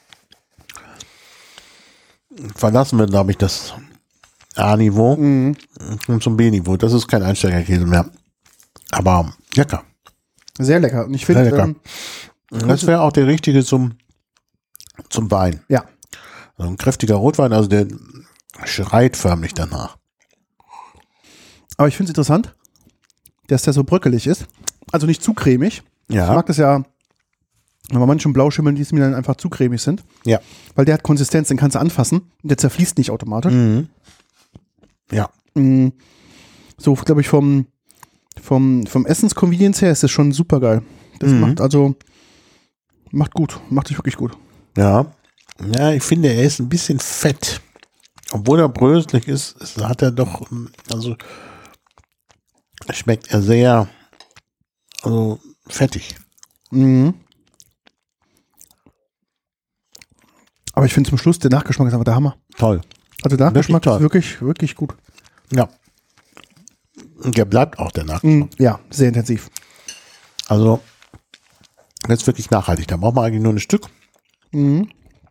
verlassen wir, glaube ich, das A-Niveau und zum B-Niveau. Das ist kein Einsteigerkäse mehr. Aber lecker. Sehr lecker. Und ich Sehr lecker. finde, Das wäre auch der richtige zum Wein. ja, Also ein kräftiger Rotwein, also der schreit förmlich danach. aber ich finde es interessant, dass der so bröckelig ist. Also nicht zu cremig. Ich Ja, mag das ja, wenn man manchen Blauschimmeln, die mir dann einfach zu cremig sind. ja. Weil der hat Konsistenz, den kannst du anfassen. Und der zerfließt nicht automatisch. Ja, So, glaube ich, vom Essens-Convenience her ist das schon super geil. Das macht gut. Macht sich wirklich gut. ja. Ja, ich finde, er ist ein bisschen fett. Obwohl er bröselig ist, hat er doch, also schmeckt er sehr, also fettig. Mhm. Aber ich finde zum Schluss, der Nachgeschmack ist einfach der Hammer. Toll. Also der Nachgeschmack ist wirklich, wirklich gut. Ja. Und der bleibt auch der Nachgeschmack. Ja, sehr intensiv. Also, das ist wirklich nachhaltig. Da braucht man eigentlich nur ein Stück. Mhm.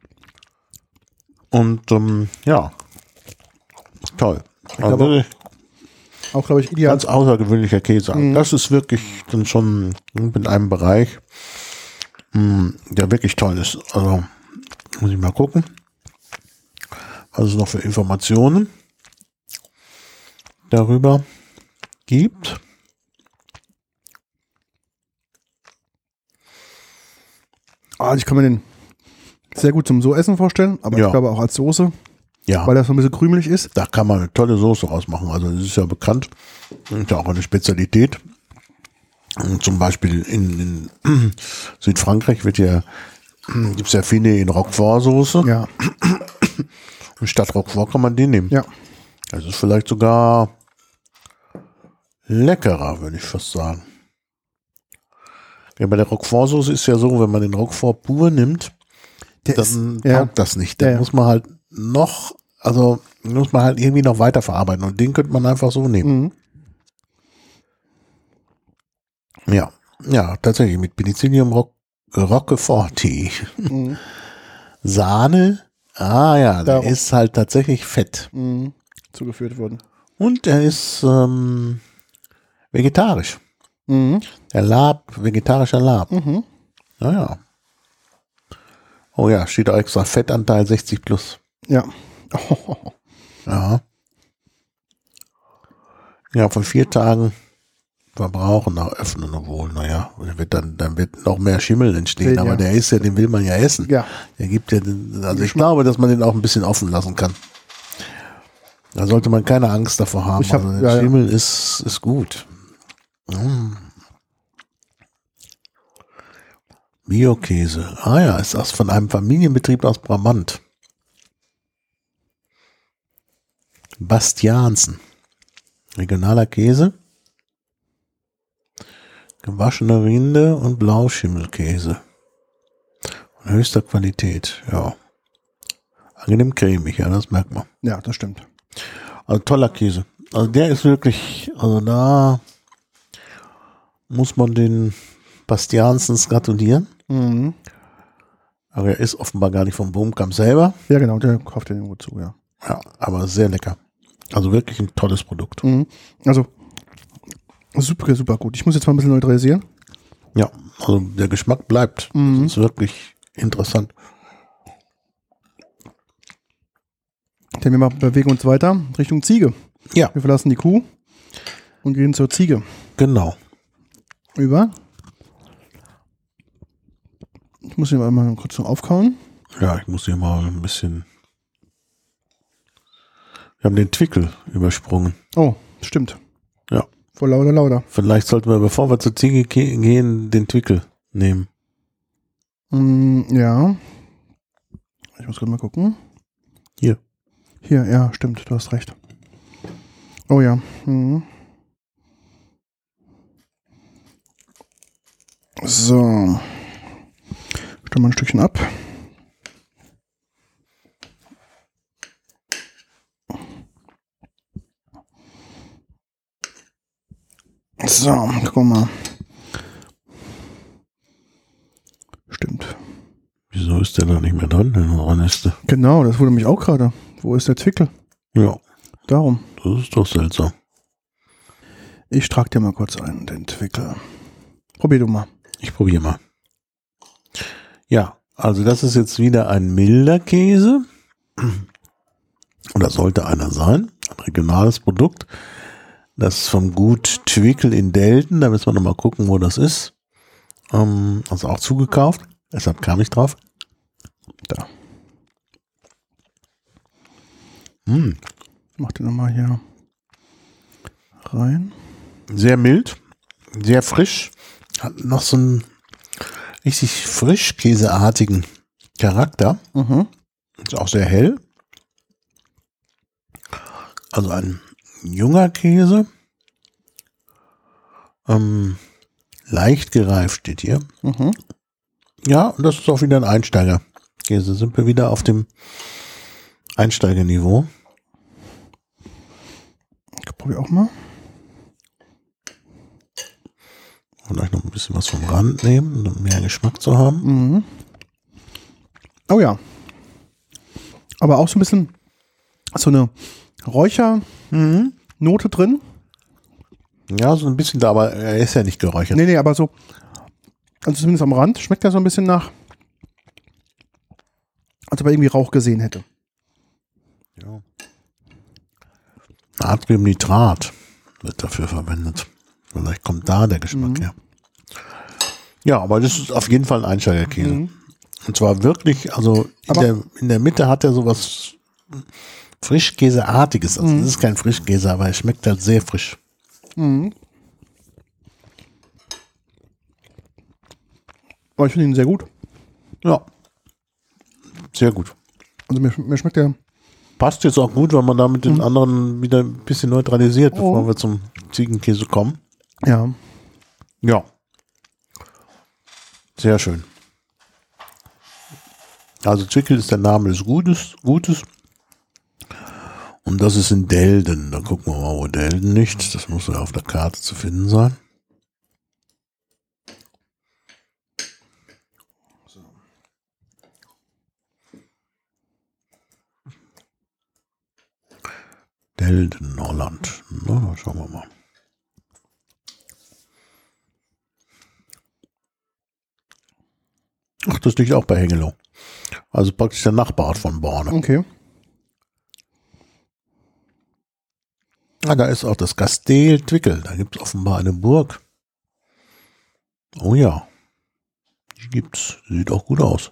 Und ja, toll. glaube auch, glaube ich, ideal. Ganz außergewöhnlicher Käse. Das ist wirklich dann schon in einem Bereich, der wirklich toll ist. Also, muss ich mal gucken, was es noch für Informationen darüber gibt. Ich kann mir den sehr gut zum So-Essen vorstellen, aber Ja. ich glaube auch als Soße, Ja, weil das so ein bisschen krümelig ist. da kann man eine tolle Soße rausmachen. Also das ist ja bekannt und ja auch eine Spezialität. Und zum Beispiel in Südfrankreich gibt es ja viele in Roquefort-Soße. Ja, Und statt Roquefort kann man den nehmen. ja. Das ist vielleicht sogar leckerer, würde ich fast sagen. Ja, bei der Roquefort-Soße ist ja so, wenn man den Roquefort pur nimmt, dann taugt das nicht. Dann muss man halt muss man halt irgendwie noch weiter verarbeiten. Und den könnte man einfach so nehmen. Mhm. Ja, tatsächlich mit Penicillium Roquefort-Tee. Sahne, der ist halt tatsächlich fett. Zugeführt worden. Und er ist vegetarisch. Vegetarischer Lab. Naja. Oh ja, steht auch extra Fettanteil 60 plus. Ja. Ja. Ja, von 4 Tagen verbrauchen nach Öffnen wohl. Naja, dann wird noch mehr Schimmel entstehen, aber der ist ja, den will man ja essen. Ja. Der gibt ja, also ich glaube, dass man den auch ein bisschen offen lassen kann. Da sollte man keine Angst davor haben. Der Schimmel ist gut. Bio-Käse. Ist das von einem Familienbetrieb aus Brabant. Bastiansen. Regionaler Käse. Gewaschene Rinde und Blauschimmelkäse. Von höchster Qualität, ja. Angenehm cremig, ja, das merkt man. Ja, das stimmt. Also toller Käse. Also der ist wirklich, also da muss man den Bastiansens gratulieren. Aber er ist offenbar gar nicht vom Boomkamp selber. Ja, genau, der kauft den irgendwo zu, ja. Ja, aber sehr lecker. Also wirklich ein tolles Produkt. Also super, super gut. Ich muss jetzt mal ein bisschen neutralisieren. Ja, also der Geschmack bleibt. Das ist wirklich interessant. Denn wir bewegen uns weiter Richtung Ziege. Ja. Wir verlassen die Kuh und gehen zur Ziege. Genau. Über. Ich muss ihn mal kurz noch aufkauen. Ja, ich muss hier mal ein bisschen. Wir haben den Twickel übersprungen. Oh, stimmt. Ja. Vor lauter. Vielleicht sollten wir, bevor wir zur Ziege gehen, den Twickel nehmen. Ja. Ich muss gerade mal gucken. Hier, ja, stimmt, du hast recht. Oh ja. So. Stellen wir ein Stückchen ab. So, gucken wir mal. Stimmt. Wieso ist der da nicht mehr dran? Genau, das wurde mich auch gerade. Wo ist der Zwickel? Ja. Darum. Das ist doch seltsam. Ich trage dir mal kurz ein, den Twickel. Probier du mal. Ich probiere mal. Ja, also das ist jetzt wieder ein milder Käse. Oder sollte einer sein. Ein regionales Produkt. Das ist vom Gut Twickel in Delten. Da müssen wir nochmal gucken, wo das ist. Also auch zugekauft. Deshalb kam ich drauf. Da. Mach den nochmal hier rein. Sehr mild. Sehr frisch. Hat noch so einen richtig frischkäseartigen Charakter. Ist auch sehr hell. Also ein junger Käse. Leicht gereift steht hier. Ja, und das ist auch wieder ein Einsteiger. Käse sind wir wieder auf dem Einsteigerniveau. Ich probiere auch mal. Vielleicht noch ein bisschen was vom Rand nehmen, um mehr Geschmack zu haben. Mhm. Oh ja. Aber auch so ein bisschen so eine Räuchernote drin. Ja, so ein bisschen da, aber er ist ja nicht geräuchert. Nee, aber so, also zumindest am Rand schmeckt er so ein bisschen nach, als ob er irgendwie Rauch gesehen hätte. Ja. Natriumnitrat wird dafür verwendet. Vielleicht kommt da der Geschmack her. Ja, aber das ist auf jeden Fall ein Einsteigerkäse. Und zwar wirklich, also in der Mitte hat er sowas Frischkäseartiges. Also das ist kein Frischkäse, aber er schmeckt halt sehr frisch. Aber ich finde ihn sehr gut. Ja. Sehr gut. Also mir schmeckt der. Passt jetzt auch gut, weil man da mit den anderen wieder ein bisschen neutralisiert, bevor wir zum Ziegenkäse kommen. Ja. Ja. Sehr schön. Also Zwickel ist der Name des Gutes. Und das ist in Delden. Da gucken wir mal, wo Delden liegt. Das muss ja auf der Karte zu finden sein. Delden, Holland. Na, schauen wir mal. Ach, das liegt auch bei Hengelo. Also praktisch der Nachbarort von Borne. Okay. Ah, da ist auch das Kasteel Twickel. Da gibt es offenbar eine Burg. Oh ja. Die gibt's. Sieht auch gut aus.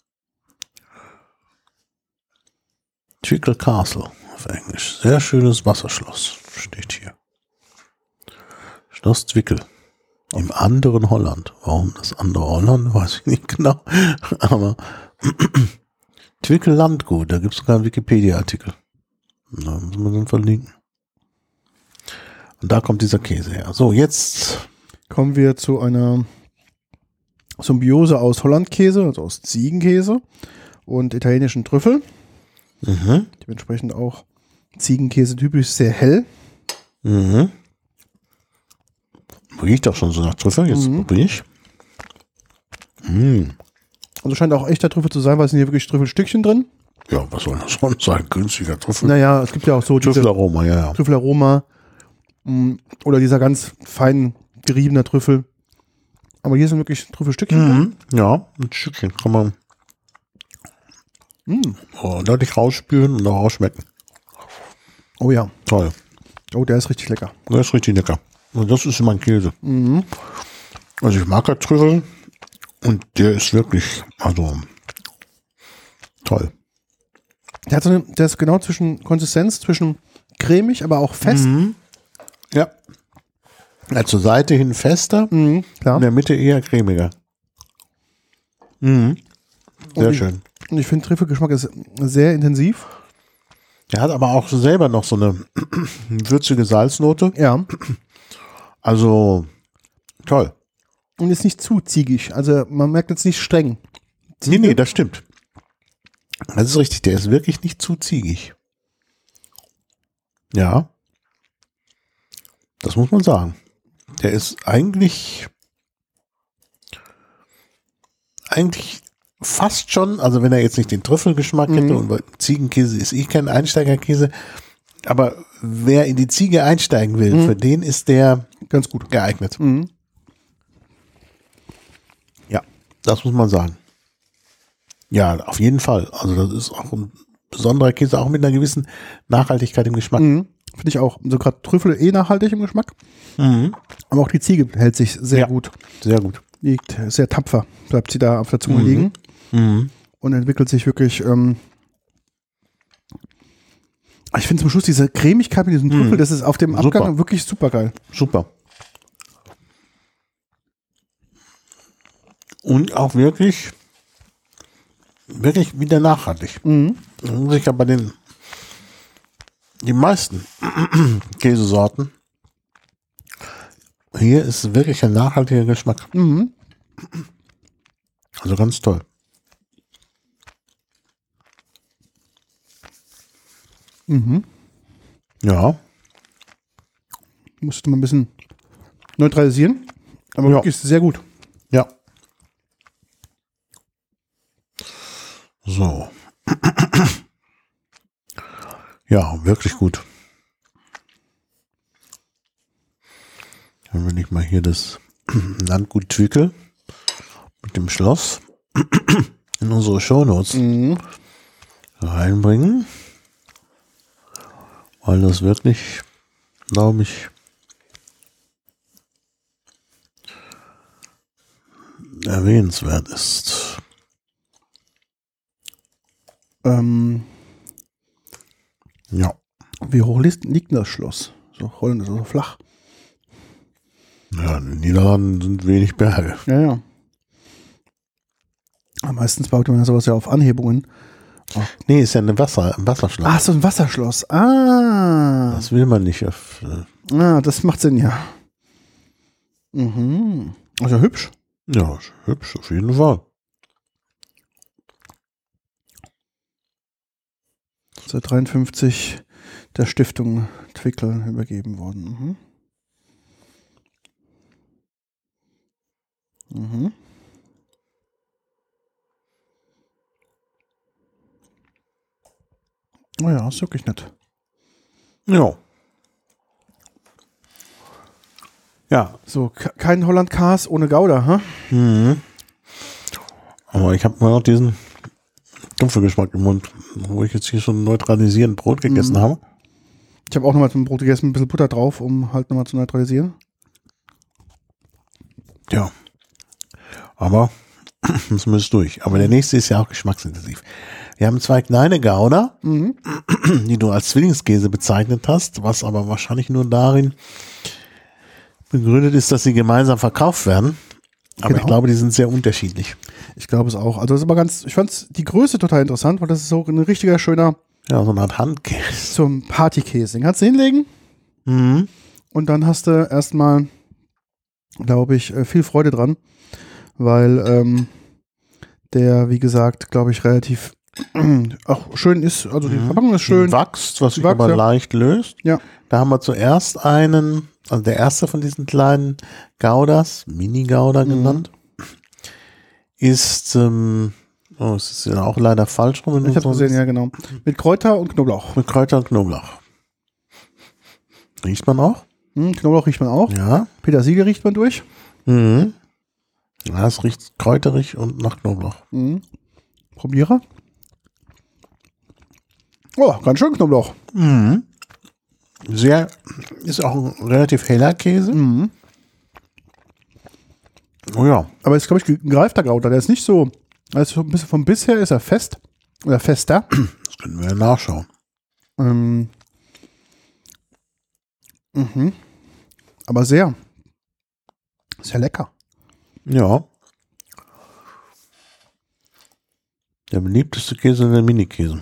Twickel Castle auf Englisch. Sehr schönes Wasserschloss. Steht hier. Schloss Twickel. Im anderen Holland. Warum das andere Holland? Weiß ich nicht genau. Aber Twickel Landgut. Da gibt es sogar einen Wikipedia-Artikel. Da müssen wir dann verlinken. Und da kommt dieser Käse her. So, jetzt kommen wir zu einer Symbiose aus Hollandkäse, also aus Ziegenkäse und italienischen Trüffel. Dementsprechend auch Ziegenkäse typisch sehr hell. Riecht auch schon so nach Trüffel. Jetzt probiere ich. Also scheint auch echter Trüffel zu sein, weil es sind hier wirklich Trüffelstückchen drin. Ja, was soll das schon sein? Günstiger Trüffel. Naja, es gibt ja auch so diese Trüffelaroma, ja. Trüffelaroma oder dieser ganz fein geriebener Trüffel. Aber hier sind wirklich Trüffelstückchen drin. Ja, ein Stückchen kann man deutlich rausspüren und auch rausschmecken. Oh ja. Toll. Oh, der ist richtig lecker. Der ist richtig lecker. Und das ist mein Käse. Also ich mag ja Trüffel und der ist wirklich, also toll. Der ist genau Konsistenz zwischen cremig, aber auch fest. Ja. Zur Seite hin fester, Klar. in der Mitte eher cremiger. Sehr schön. Und ich finde, Trüffelgeschmack ist sehr intensiv. Der hat aber auch selber noch so eine würzige Salznote. Ja. Also toll. Und ist nicht zu ziegig. Also man merkt jetzt nicht streng. Nee, das stimmt. Das ist richtig. Der ist wirklich nicht zu ziegig. Ja. Das muss man sagen. Der ist eigentlich fast schon, also wenn er jetzt nicht den Trüffelgeschmack hätte, und Ziegenkäse ist kein Einsteigerkäse, aber wer in die Ziege einsteigen will, für den ist der Ganz gut geeignet. Ja, das muss man sagen. Ja, auf jeden Fall. Also das ist auch ein besonderer Käse, auch mit einer gewissen Nachhaltigkeit im Geschmack. Finde ich auch. So gerade Trüffel nachhaltig im Geschmack. Aber auch die Ziege hält sich sehr gut. Sehr gut. Liegt sehr tapfer. Bleibt sie da auf der Zunge liegen. Und entwickelt sich wirklich. Ich finde zum Schluss diese Cremigkeit mit diesem Trüffel, das ist auf dem Abgang wirklich super geil. Super. Und auch wirklich wieder nachhaltig. Sicher bei die meisten Käsesorten. Hier ist wirklich ein nachhaltiger Geschmack. Also ganz toll. Mhm. Ja. Musste man ein bisschen neutralisieren. Aber Ja. wirklich sehr gut. Ja. So. Ja, wirklich gut. Dann will ich mal hier das Landgut Twickel mit dem Schloss in unsere Shownotes reinbringen. Weil das wirklich, glaube ich, erwähnenswert ist. Ja. Wie hoch liegt denn das Schloss? So Holland, so flach. Ja, in den Niederlanden sind wenig Berge. Ja, ja. Aber meistens baut man sowas ja auf Anhebungen. Nee, ist ja ein Wasserschloss. Ach, so ein Wasserschloss. Ah. Das will man nicht. Das macht Sinn, ja. Mhm. Also hübsch. Ja, hübsch, auf jeden Fall. Seit 53 der Stiftung Twickel übergeben worden. Mhm. Oh ja, ist wirklich nett. Ja. Ja. So, kein Holland-Cars ohne Gouda, ha? Mhm. Aber ich habe mal noch diesen Dumpfgeschmack im Mund, wo ich jetzt hier schon neutralisierend Brot gegessen habe. Ich habe auch nochmal zum Brot gegessen, ein bisschen Butter drauf, um halt nochmal zu neutralisieren. Ja. Aber das muss durch. Aber der nächste ist ja auch geschmacksintensiv. Wir haben 2 kleine Gouda, die du als Zwillingskäse bezeichnet hast, was aber wahrscheinlich nur darin begründet ist, dass sie gemeinsam verkauft werden. Aber Genau. ich glaube, die sind sehr unterschiedlich. Ich glaube es auch. Also das ist aber ich fand die Größe total interessant, weil das ist so ein richtiger schöner Ja, so eine Art Handkäse. zum Partykäse. Den kannst du hinlegen Mhm. und dann hast du erstmal, glaube ich, viel Freude dran, weil der, wie gesagt, glaube ich, relativ auch schön ist. Also die Verpackung ist schön. Wächst, was sich Wächst, aber ja. leicht löst. Ja. Da haben wir zuerst also der erste von diesen kleinen Goudas, Mini-Gouda genannt, ist, es ist ja auch leider falsch rum. Ich habe gesehen, ja genau. Mit Kräuter und Knoblauch. Mit Kräuter und Knoblauch. Riecht man auch? Knoblauch riecht man auch. Ja. Petersilie riecht man durch. Mhm. Ja, es riecht kräuterig und nach Knoblauch. Probiere. Oh, ganz schön Knoblauch. Ist auch ein relativ heller Käse. Oh ja. Aber ist, glaube ich, ein gereifter Gouda. Der ist nicht so, also ein bisschen vom Biss her ist er fest. Oder fester. Das können wir ja nachschauen. Aber sehr lecker. Ja. Der beliebteste Käse ist der Mini-Käse.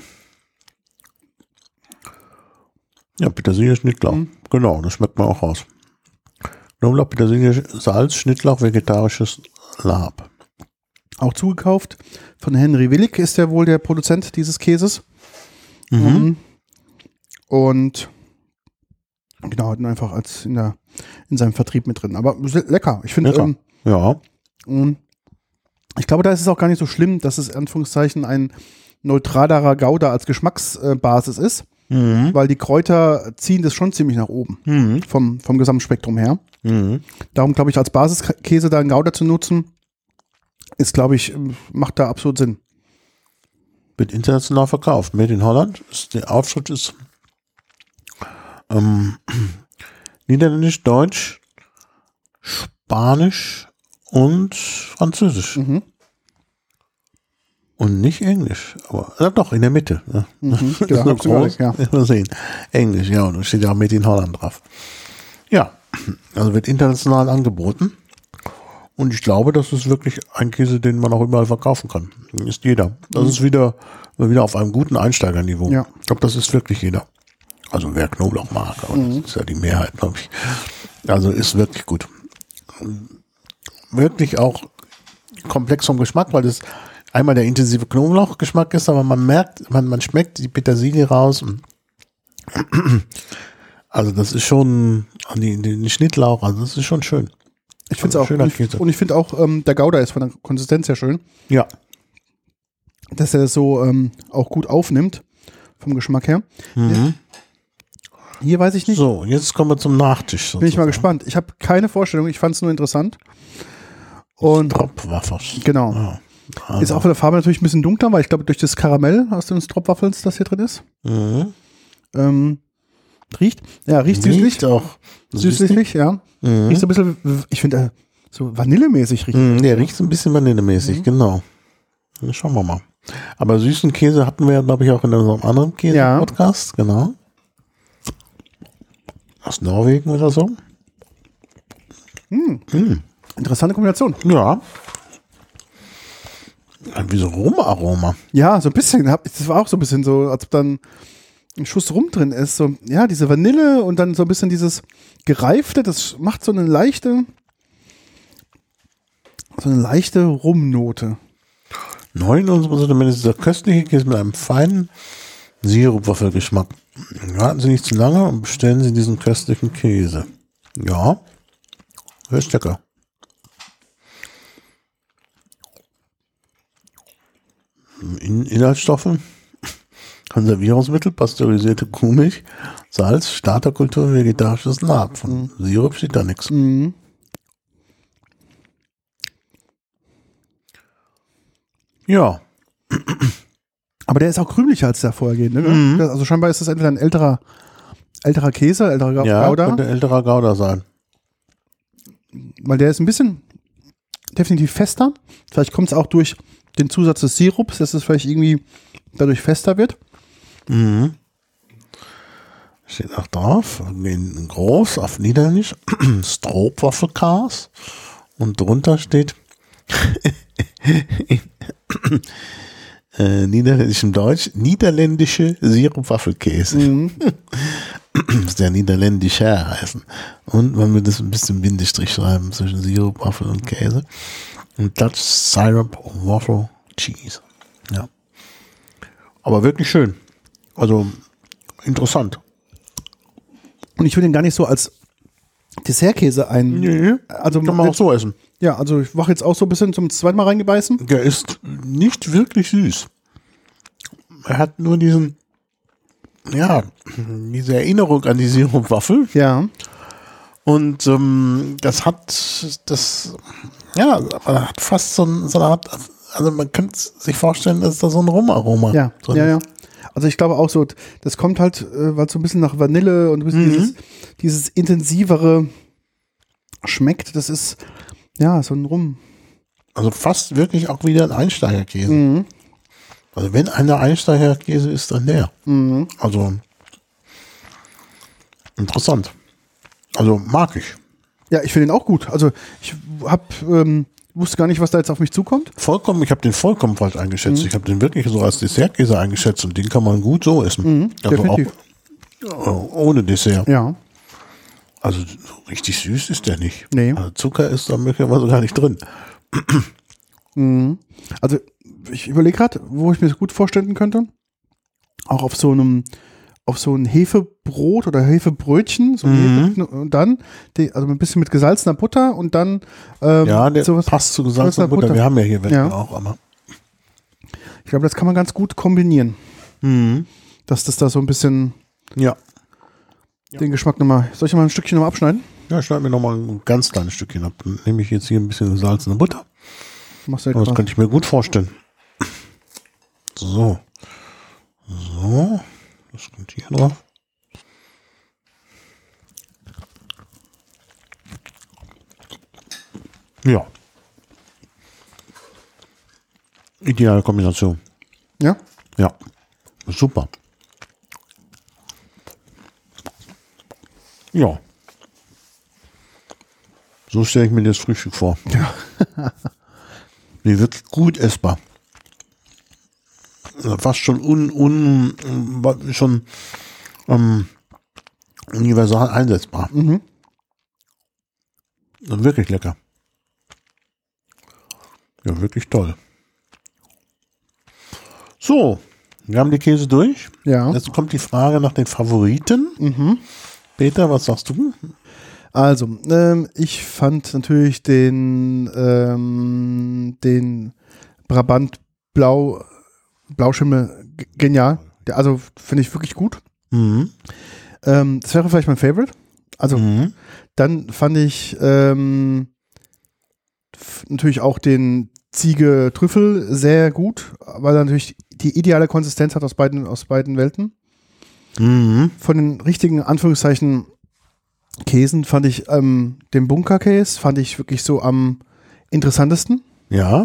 Ja, Petersilie, Schnittlauch. Genau, das schmeckt man auch raus. Knoblauch, Petersilie, Salz, Schnittlauch, vegetarisches Lab. Auch zugekauft von Henry Willig ist ja wohl der Produzent dieses Käses. Und genau, hat ihn einfach als in seinem Vertrieb mit drin. Aber lecker. Ich finde, Ja. ich glaube, da ist es auch gar nicht so schlimm, dass es in Anführungszeichen ein neutralerer Gouda als Geschmacksbasis ist, weil die Kräuter ziehen das schon ziemlich nach oben vom Gesamtspektrum her. Darum glaube ich, als Basiskäse da einen Gouda zu nutzen, ist, glaube ich, macht da absolut Sinn. Wird international verkauft. Made in Holland. Der Aufschrift ist Niederländisch, Deutsch, Spanisch und Französisch. Und nicht Englisch. Aber doch, in der Mitte. Ja. Genau, so groß. ja. Mal sehen. Englisch, ja. Und da steht ja auch Made in Holland drauf. Ja. Also wird international angeboten. Und ich glaube, das ist wirklich ein Käse, den man auch überall verkaufen kann. Ist jeder. Das ist wieder auf einem guten Einsteigerniveau. Ja. Ich glaube, das ist wirklich jeder. Also wer Knoblauch mag, aber das ist ja die Mehrheit, glaube ich. Also ist wirklich gut. Wirklich auch komplex vom Geschmack, weil das einmal der intensive Knoblauchgeschmack ist, aber man merkt, man schmeckt die Petersilie raus. Also das ist schon, die Schnittlauch, also das ist schon schön. Ich finde es auch. Schöner Käse. Und ich finde auch, der Gouda ist von der Konsistenz sehr schön. Ja. Dass er das so auch gut aufnimmt, vom Geschmack her. Mhm. Hier weiß ich nicht. So, jetzt kommen wir zum Nachtisch. Bin ich mal gespannt. Ich habe keine Vorstellung, ich fand es nur interessant. Und Tropfwaffers. genau. Ja. Ist auch von der Farbe natürlich ein bisschen dunkler, weil ich glaube, durch das Karamell aus den Stroopwafels, das hier drin ist. Mhm. Riecht süßlich. Riecht auch Süßlich, ja. Mhm. Riecht so ein bisschen, ich finde, so vanillemäßig riecht. Mhm, der riecht so ein bisschen vanillemäßig, genau. Dann schauen wir mal. Aber süßen Käse hatten wir ja, glaube ich, auch in unserem anderen Käse-Podcast, genau. Aus Norwegen oder so. Interessante Kombination. Ja. Wie so Rumaroma. Ja, so ein bisschen. Das war auch so ein bisschen so, als ob dann ein Schuss Rum drin ist. So, ja, diese Vanille und dann so ein bisschen dieses Gereifte, das macht so eine leichte Rumnote. Neu in unserem Sortiment ist dieser köstliche Käse mit einem feinen Sirupwaffelgeschmack. Warten Sie nicht zu lange und bestellen Sie diesen köstlichen Käse. Ja, ist lecker. Inhaltsstoffe: Konservierungsmittel, pasteurisierte Kuhmilch, Salz, Starterkultur, vegetarisches Naht. Von Sirup steht da nichts. Mhm. Ja. Aber der ist auch krümeliger als der vorhergehende. Ne? Mhm. Also scheinbar ist das entweder ein älterer Käse, älterer Ja, Gouda. könnte älterer Gouda sein. Weil der ist ein bisschen definitiv fester. Vielleicht kommt es auch durch den Zusatz des Sirups, dass es vielleicht irgendwie dadurch fester wird. Mhm. Steht auch drauf, in groß auf Niederländisch, Stroopwaffelkaas. Und drunter steht niederländischem Deutsch, niederländische Sirupwaffelkäse. Mhm. Das der niederländischer heißen. Und man will das ein bisschen Bindestrich schreiben zwischen Sirupwaffel und Käse. Und Dutch Syrup Waffle Cheese. Ja. Aber wirklich schön. Also interessant. Und ich will den gar nicht so als Dessertkäse ein. Nee, Also kann man auch so essen. Ja, also ich mache jetzt auch so ein bisschen zum zweiten Mal reingebeißen. Der ist nicht wirklich süß. Er hat nur diese Erinnerung an die Sirupwaffel. Ja. Und das hat fast so eine Art, also man könnte sich vorstellen, dass da so ein Rumaroma Ja, drin ja, ja. ist. Also ich glaube auch so, das kommt halt, weil es so ein bisschen nach Vanille und ein bisschen dieses intensivere schmeckt. Das ist, ja, so ein Rum. Also fast wirklich auch wieder ein Einsteigerkäse. Also wenn einer Einsteigerkäse ist, dann der. Also interessant. Also mag ich. Ja, ich finde ihn auch gut. Also ich wusste gar nicht, was da jetzt auf mich zukommt. Ich habe den vollkommen falsch eingeschätzt. Ich habe den wirklich so als Dessertkäse eingeschätzt und den kann man gut so essen. Also definitiv. auch ohne Dessert. Ja. Also so richtig süß ist der nicht. Nee. Also Zucker ist da möglicherweise gar nicht drin. Also ich überlege gerade, wo ich mir das gut vorstellen könnte. Auch auf so ein Hefebrot oder Hefebrötchen. So und dann, also ein bisschen mit gesalzener Butter und dann Der sowas, passt zu gesalzener Butter. Wir haben ja hier welche Ja. auch, aber ich glaube, das kann man ganz gut kombinieren. Dass das da so ein bisschen ja. den Geschmack nochmal. Soll ich mal ein Stückchen nochmal abschneiden? Ja, schneid mir nochmal ein ganz kleines Stückchen ab. Dann nehme ich jetzt hier ein bisschen gesalzene Butter. Machst du ja Das gerade. könnte ich mir gut vorstellen. So. Das kommt hier drauf. Ja. Ideale Kombination. Ja? Ja. Super. Ja. So stelle ich mir das Frühstück vor. Ja. Die wird gut essbar. Fast schon universal einsetzbar. Wirklich lecker. Ja, wirklich toll. So, Wir haben die Käse durch. Ja. Jetzt kommt die Frage nach den Favoriten. Peter, was sagst du? Also, ich fand natürlich den Brabant Blauschimmel genial. Also finde ich wirklich gut. Das wäre vielleicht mein Favorite. Also dann fand ich natürlich auch den Ziege Trüffel sehr gut, weil er natürlich die ideale Konsistenz hat aus beiden Welten. Von den richtigen Anführungszeichen Käsen fand ich den Bunkerkäse fand ich wirklich so am interessantesten. Ja.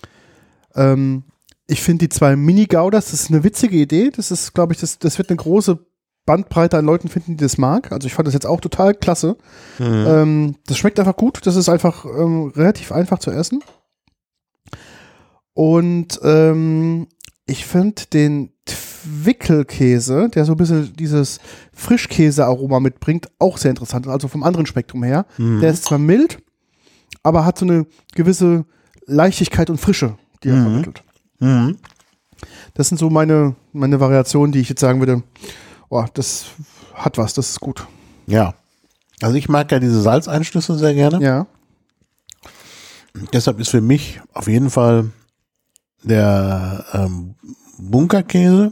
Ich finde die 2 Mini-Gauders, das ist eine witzige Idee. Das ist, glaube ich, das wird eine große Bandbreite an Leuten finden, die das mag. Also ich fand das jetzt auch total klasse. Das schmeckt einfach gut. Das ist einfach relativ einfach zu essen. Und ich finde den Twickelkäse, der so ein bisschen dieses Frischkäse-Aroma mitbringt, auch sehr interessant. Also vom anderen Spektrum her. Der ist zwar mild, aber hat so eine gewisse Leichtigkeit und Frische, die er vermittelt. Das sind so meine Variationen, die ich jetzt sagen würde, oh, das hat was, das ist gut. Ja. Also ich mag ja diese Salzeinschlüsse sehr gerne. Ja. Deshalb ist für mich auf jeden Fall der Bunkerkäse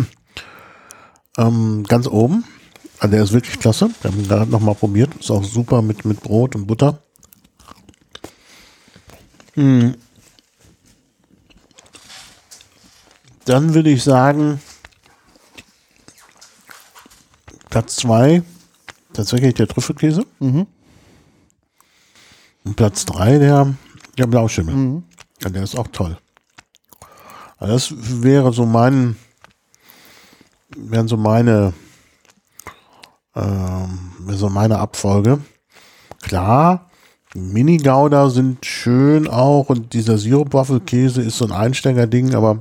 ganz oben. Also der ist wirklich klasse. Wir haben ihn gerade nochmal probiert. Ist auch super mit Brot und Butter. Dann würde ich sagen, Platz 2 tatsächlich der Trüffelkäse. Und Platz 3 der Blauschimmel. Ja, der ist auch toll. Also das wären so meine Abfolge. Klar, Mini-Gouda sind schön auch und dieser Sirup-Waffelkäse ist so ein Einsteigerding, aber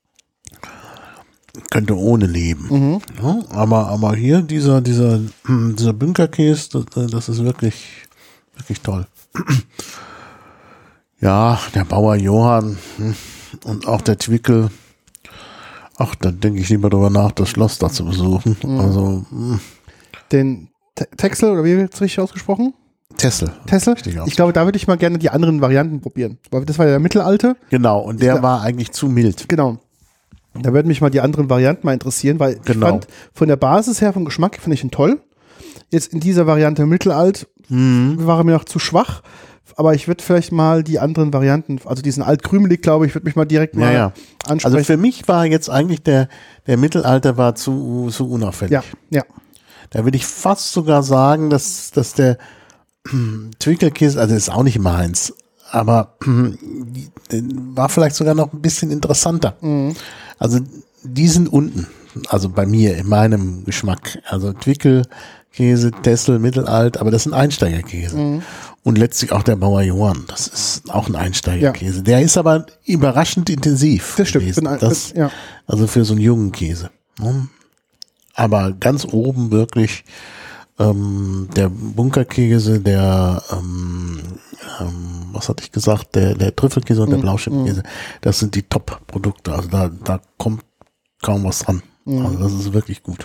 könnte ohne leben. Ja, aber hier dieser Bunkerkäse, das ist wirklich, wirklich toll. Ja, der Bauer Johann und auch der Twickel. Ach, da denke ich lieber drüber nach, das Schloss da zu besuchen. Also Den Texel, oder wie wird es richtig ausgesprochen? Tessel. Ich glaube, da würde ich mal gerne die anderen Varianten probieren. Weil das war ja der mittelalte. Genau, und der war eigentlich zu mild. Genau. Da würden mich mal die anderen Varianten mal interessieren, weil ich fand, von der Basis her, vom Geschmack, finde ich ihn toll. Jetzt in dieser Variante mittelalt war er mir noch zu schwach. Aber ich würde vielleicht mal die anderen Varianten, also diesen altkrümelig, glaube ich, würde mich mal direkt mal ansprechen. Also für mich war jetzt eigentlich der Mittelalter war zu unauffällig. Ja. Da würde ich fast sogar sagen, dass der Twickelkäse, also ist auch nicht meins, aber war vielleicht sogar noch ein bisschen interessanter. Also die sind unten, also bei mir, in meinem Geschmack. Also Twickelkäse, Tessel, mittelalt, aber das sind Einsteigerkäse. Und letztlich auch der Bauer Johann, das ist auch ein Einsteigerkäse. Ja. Der ist aber überraschend intensiv. Das stimmt. Also für so einen jungen Käse. Aber ganz oben wirklich der Bunkerkäse, der was hatte ich gesagt, der Trüffelkäse und der Blauschimmelkäse, das sind die Top-Produkte. Also da kommt kaum was dran. Also das ist wirklich gut.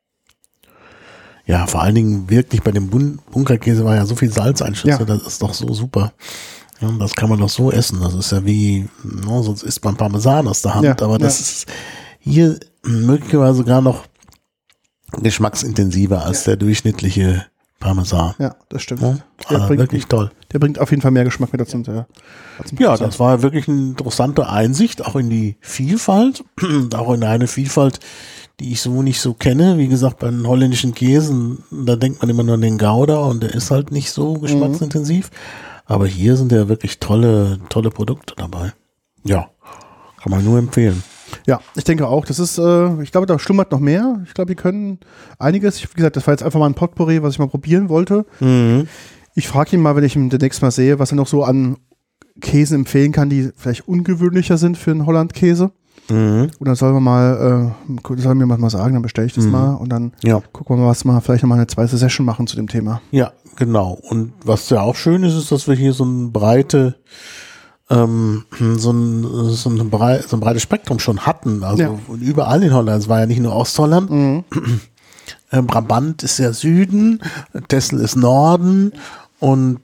Ja, vor allen Dingen wirklich bei dem Bunkerkäse war ja so viel Salzeinschlüsse, das ist doch so super. Ja, das kann man doch so essen. Das ist ja wie, sonst isst man Parmesan aus der Hand, aber das ist hier möglicherweise sogar noch geschmacksintensiver als der durchschnittliche Parmesan. Ja, das stimmt. Ja, also wirklich toll. Der bringt auf jeden Fall mehr Geschmack mit dazu. Ja, das war wirklich eine interessante Einsicht, auch in die Vielfalt, auch in eine Vielfalt, die ich so nicht so kenne. Wie gesagt, bei den holländischen Käsen, da denkt man immer nur an den Gouda und der ist halt nicht so geschmacksintensiv. Aber hier sind ja wirklich tolle Produkte dabei. Ja, kann man nur empfehlen. Ja, ich denke auch. Das ist, ich glaube, da schlummert noch mehr. Ich glaube, die können einiges. Wie gesagt, das war jetzt einfach mal ein Potpourri, was ich mal probieren wollte. Ich frage ihn mal, wenn ich ihn demnächst mal sehe, was er noch so an Käsen empfehlen kann, die vielleicht ungewöhnlicher sind für einen Holland-Käse. Und dann soll er mir mal sagen, dann bestelle ich das mal und dann gucken wir mal, was wir vielleicht nochmal eine zweite Session machen zu dem Thema. Ja, genau. Und was ja auch schön ist, ist, dass wir hier so eine breite so ein breites Spektrum schon hatten. Also überall in Holland. Es war ja nicht nur Ostholland. Mhm. Brabant ist ja Süden, Texel ist Norden und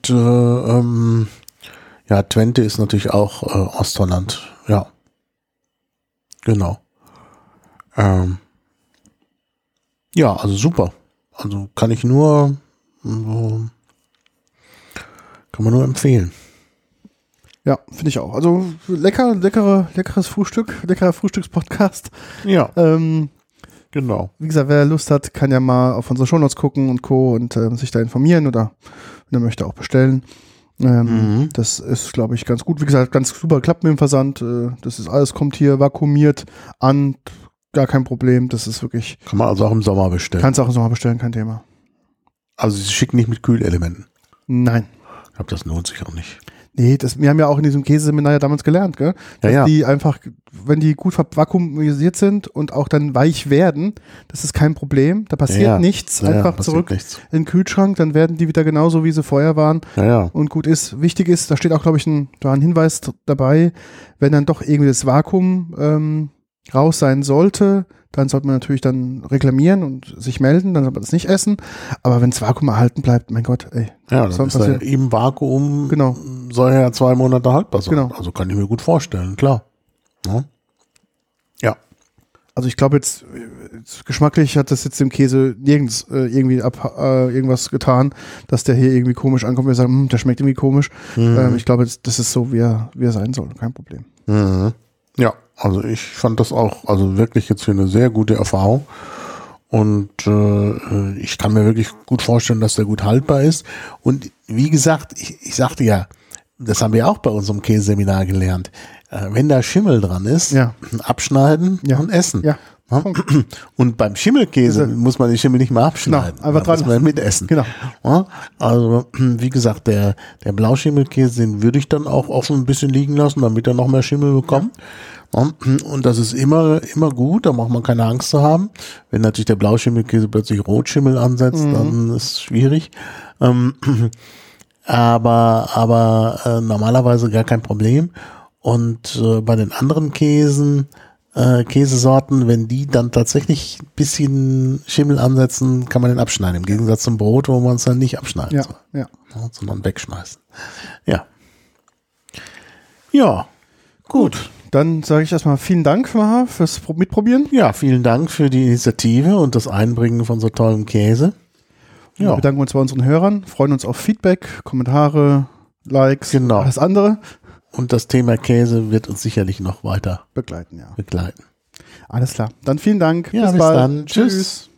Twente ist natürlich auch Ostholland. Ja, genau. Also super. Also kann man nur empfehlen. Ja, finde ich auch. Also leckeres Frühstück, leckerer Frühstückspodcast. Ja. Genau. Wie gesagt, wer Lust hat, kann ja mal auf unsere Shownotes gucken und Co. und sich da informieren oder wenn er möchte auch bestellen. Das ist, glaube ich, ganz gut. Wie gesagt, ganz super klappt mit dem Versand. Das ist alles, kommt hier vakuumiert an, gar kein Problem. Das ist wirklich. Kann man also auch im Sommer bestellen. Kannst du auch im Sommer bestellen, kein Thema. Also sie schicken nicht mit Kühlelementen. Nein. Ich glaube, das lohnt sich auch nicht. Nee, wir haben ja auch in diesem Käseseminar ja damals gelernt, gell? Dass die einfach, wenn die gut vakuumisiert sind und auch dann weich werden, das ist kein Problem. Da passiert nichts. Einfach zurück in den Kühlschrank, dann werden die wieder genauso, wie sie vorher waren. Und gut ist. Wichtig ist, da steht auch, glaube ich, ein Hinweis dabei, wenn dann doch irgendwie das Vakuum raus sein sollte, dann sollte man natürlich dann reklamieren und sich melden, dann soll man das nicht essen. Aber wenn das Vakuum erhalten bleibt, mein Gott, ey. Ja, dann ist er im Vakuum, soll ja 2 Monate haltbar sein. Genau. Also kann ich mir gut vorstellen, klar. Ja. Also ich glaube jetzt geschmacklich hat das jetzt dem Käse nirgends irgendwie irgendwas getan, dass der hier irgendwie komisch ankommt. Wir sagen, der schmeckt irgendwie komisch. Ich glaube, das ist so, wie er sein soll. Kein Problem. Mhm. Ja, also ich fand das auch, also wirklich jetzt hier eine sehr gute Erfahrung und ich kann mir wirklich gut vorstellen, dass der gut haltbar ist und wie gesagt, ich sagte ja, das haben wir auch bei unserem Käseseminar gelernt, wenn da Schimmel dran ist, abschneiden und essen. Ja. Und beim Schimmelkäse muss man den Schimmel nicht mehr abschneiden. Einfach dran muss man mitessen. Genau. Also, wie gesagt, der Blauschimmelkäse, den würde ich dann auch offen ein bisschen liegen lassen, damit er noch mehr Schimmel bekommt. Ja. Und das ist immer gut, da braucht man keine Angst zu haben. Wenn natürlich der Blauschimmelkäse plötzlich Rotschimmel ansetzt, dann ist es schwierig. Aber normalerweise gar kein Problem. Und bei den anderen Käsesorten, wenn die dann tatsächlich ein bisschen Schimmel ansetzen, kann man den abschneiden. Im Gegensatz zum Brot, wo man es dann nicht abschneiden soll. Ja, sondern wegschmeißen. Ja, gut. Dann sage ich erstmal vielen Dank fürs Mitprobieren. Ja, vielen Dank für die Initiative und das Einbringen von so tollem Käse. Ja. Wir bedanken uns bei unseren Hörern, freuen uns auf Feedback, Kommentare, Likes, alles andere. Und das Thema Käse wird uns sicherlich noch weiter begleiten. Alles klar. Dann vielen Dank. Ja, bis bald. Dann. Tschüss.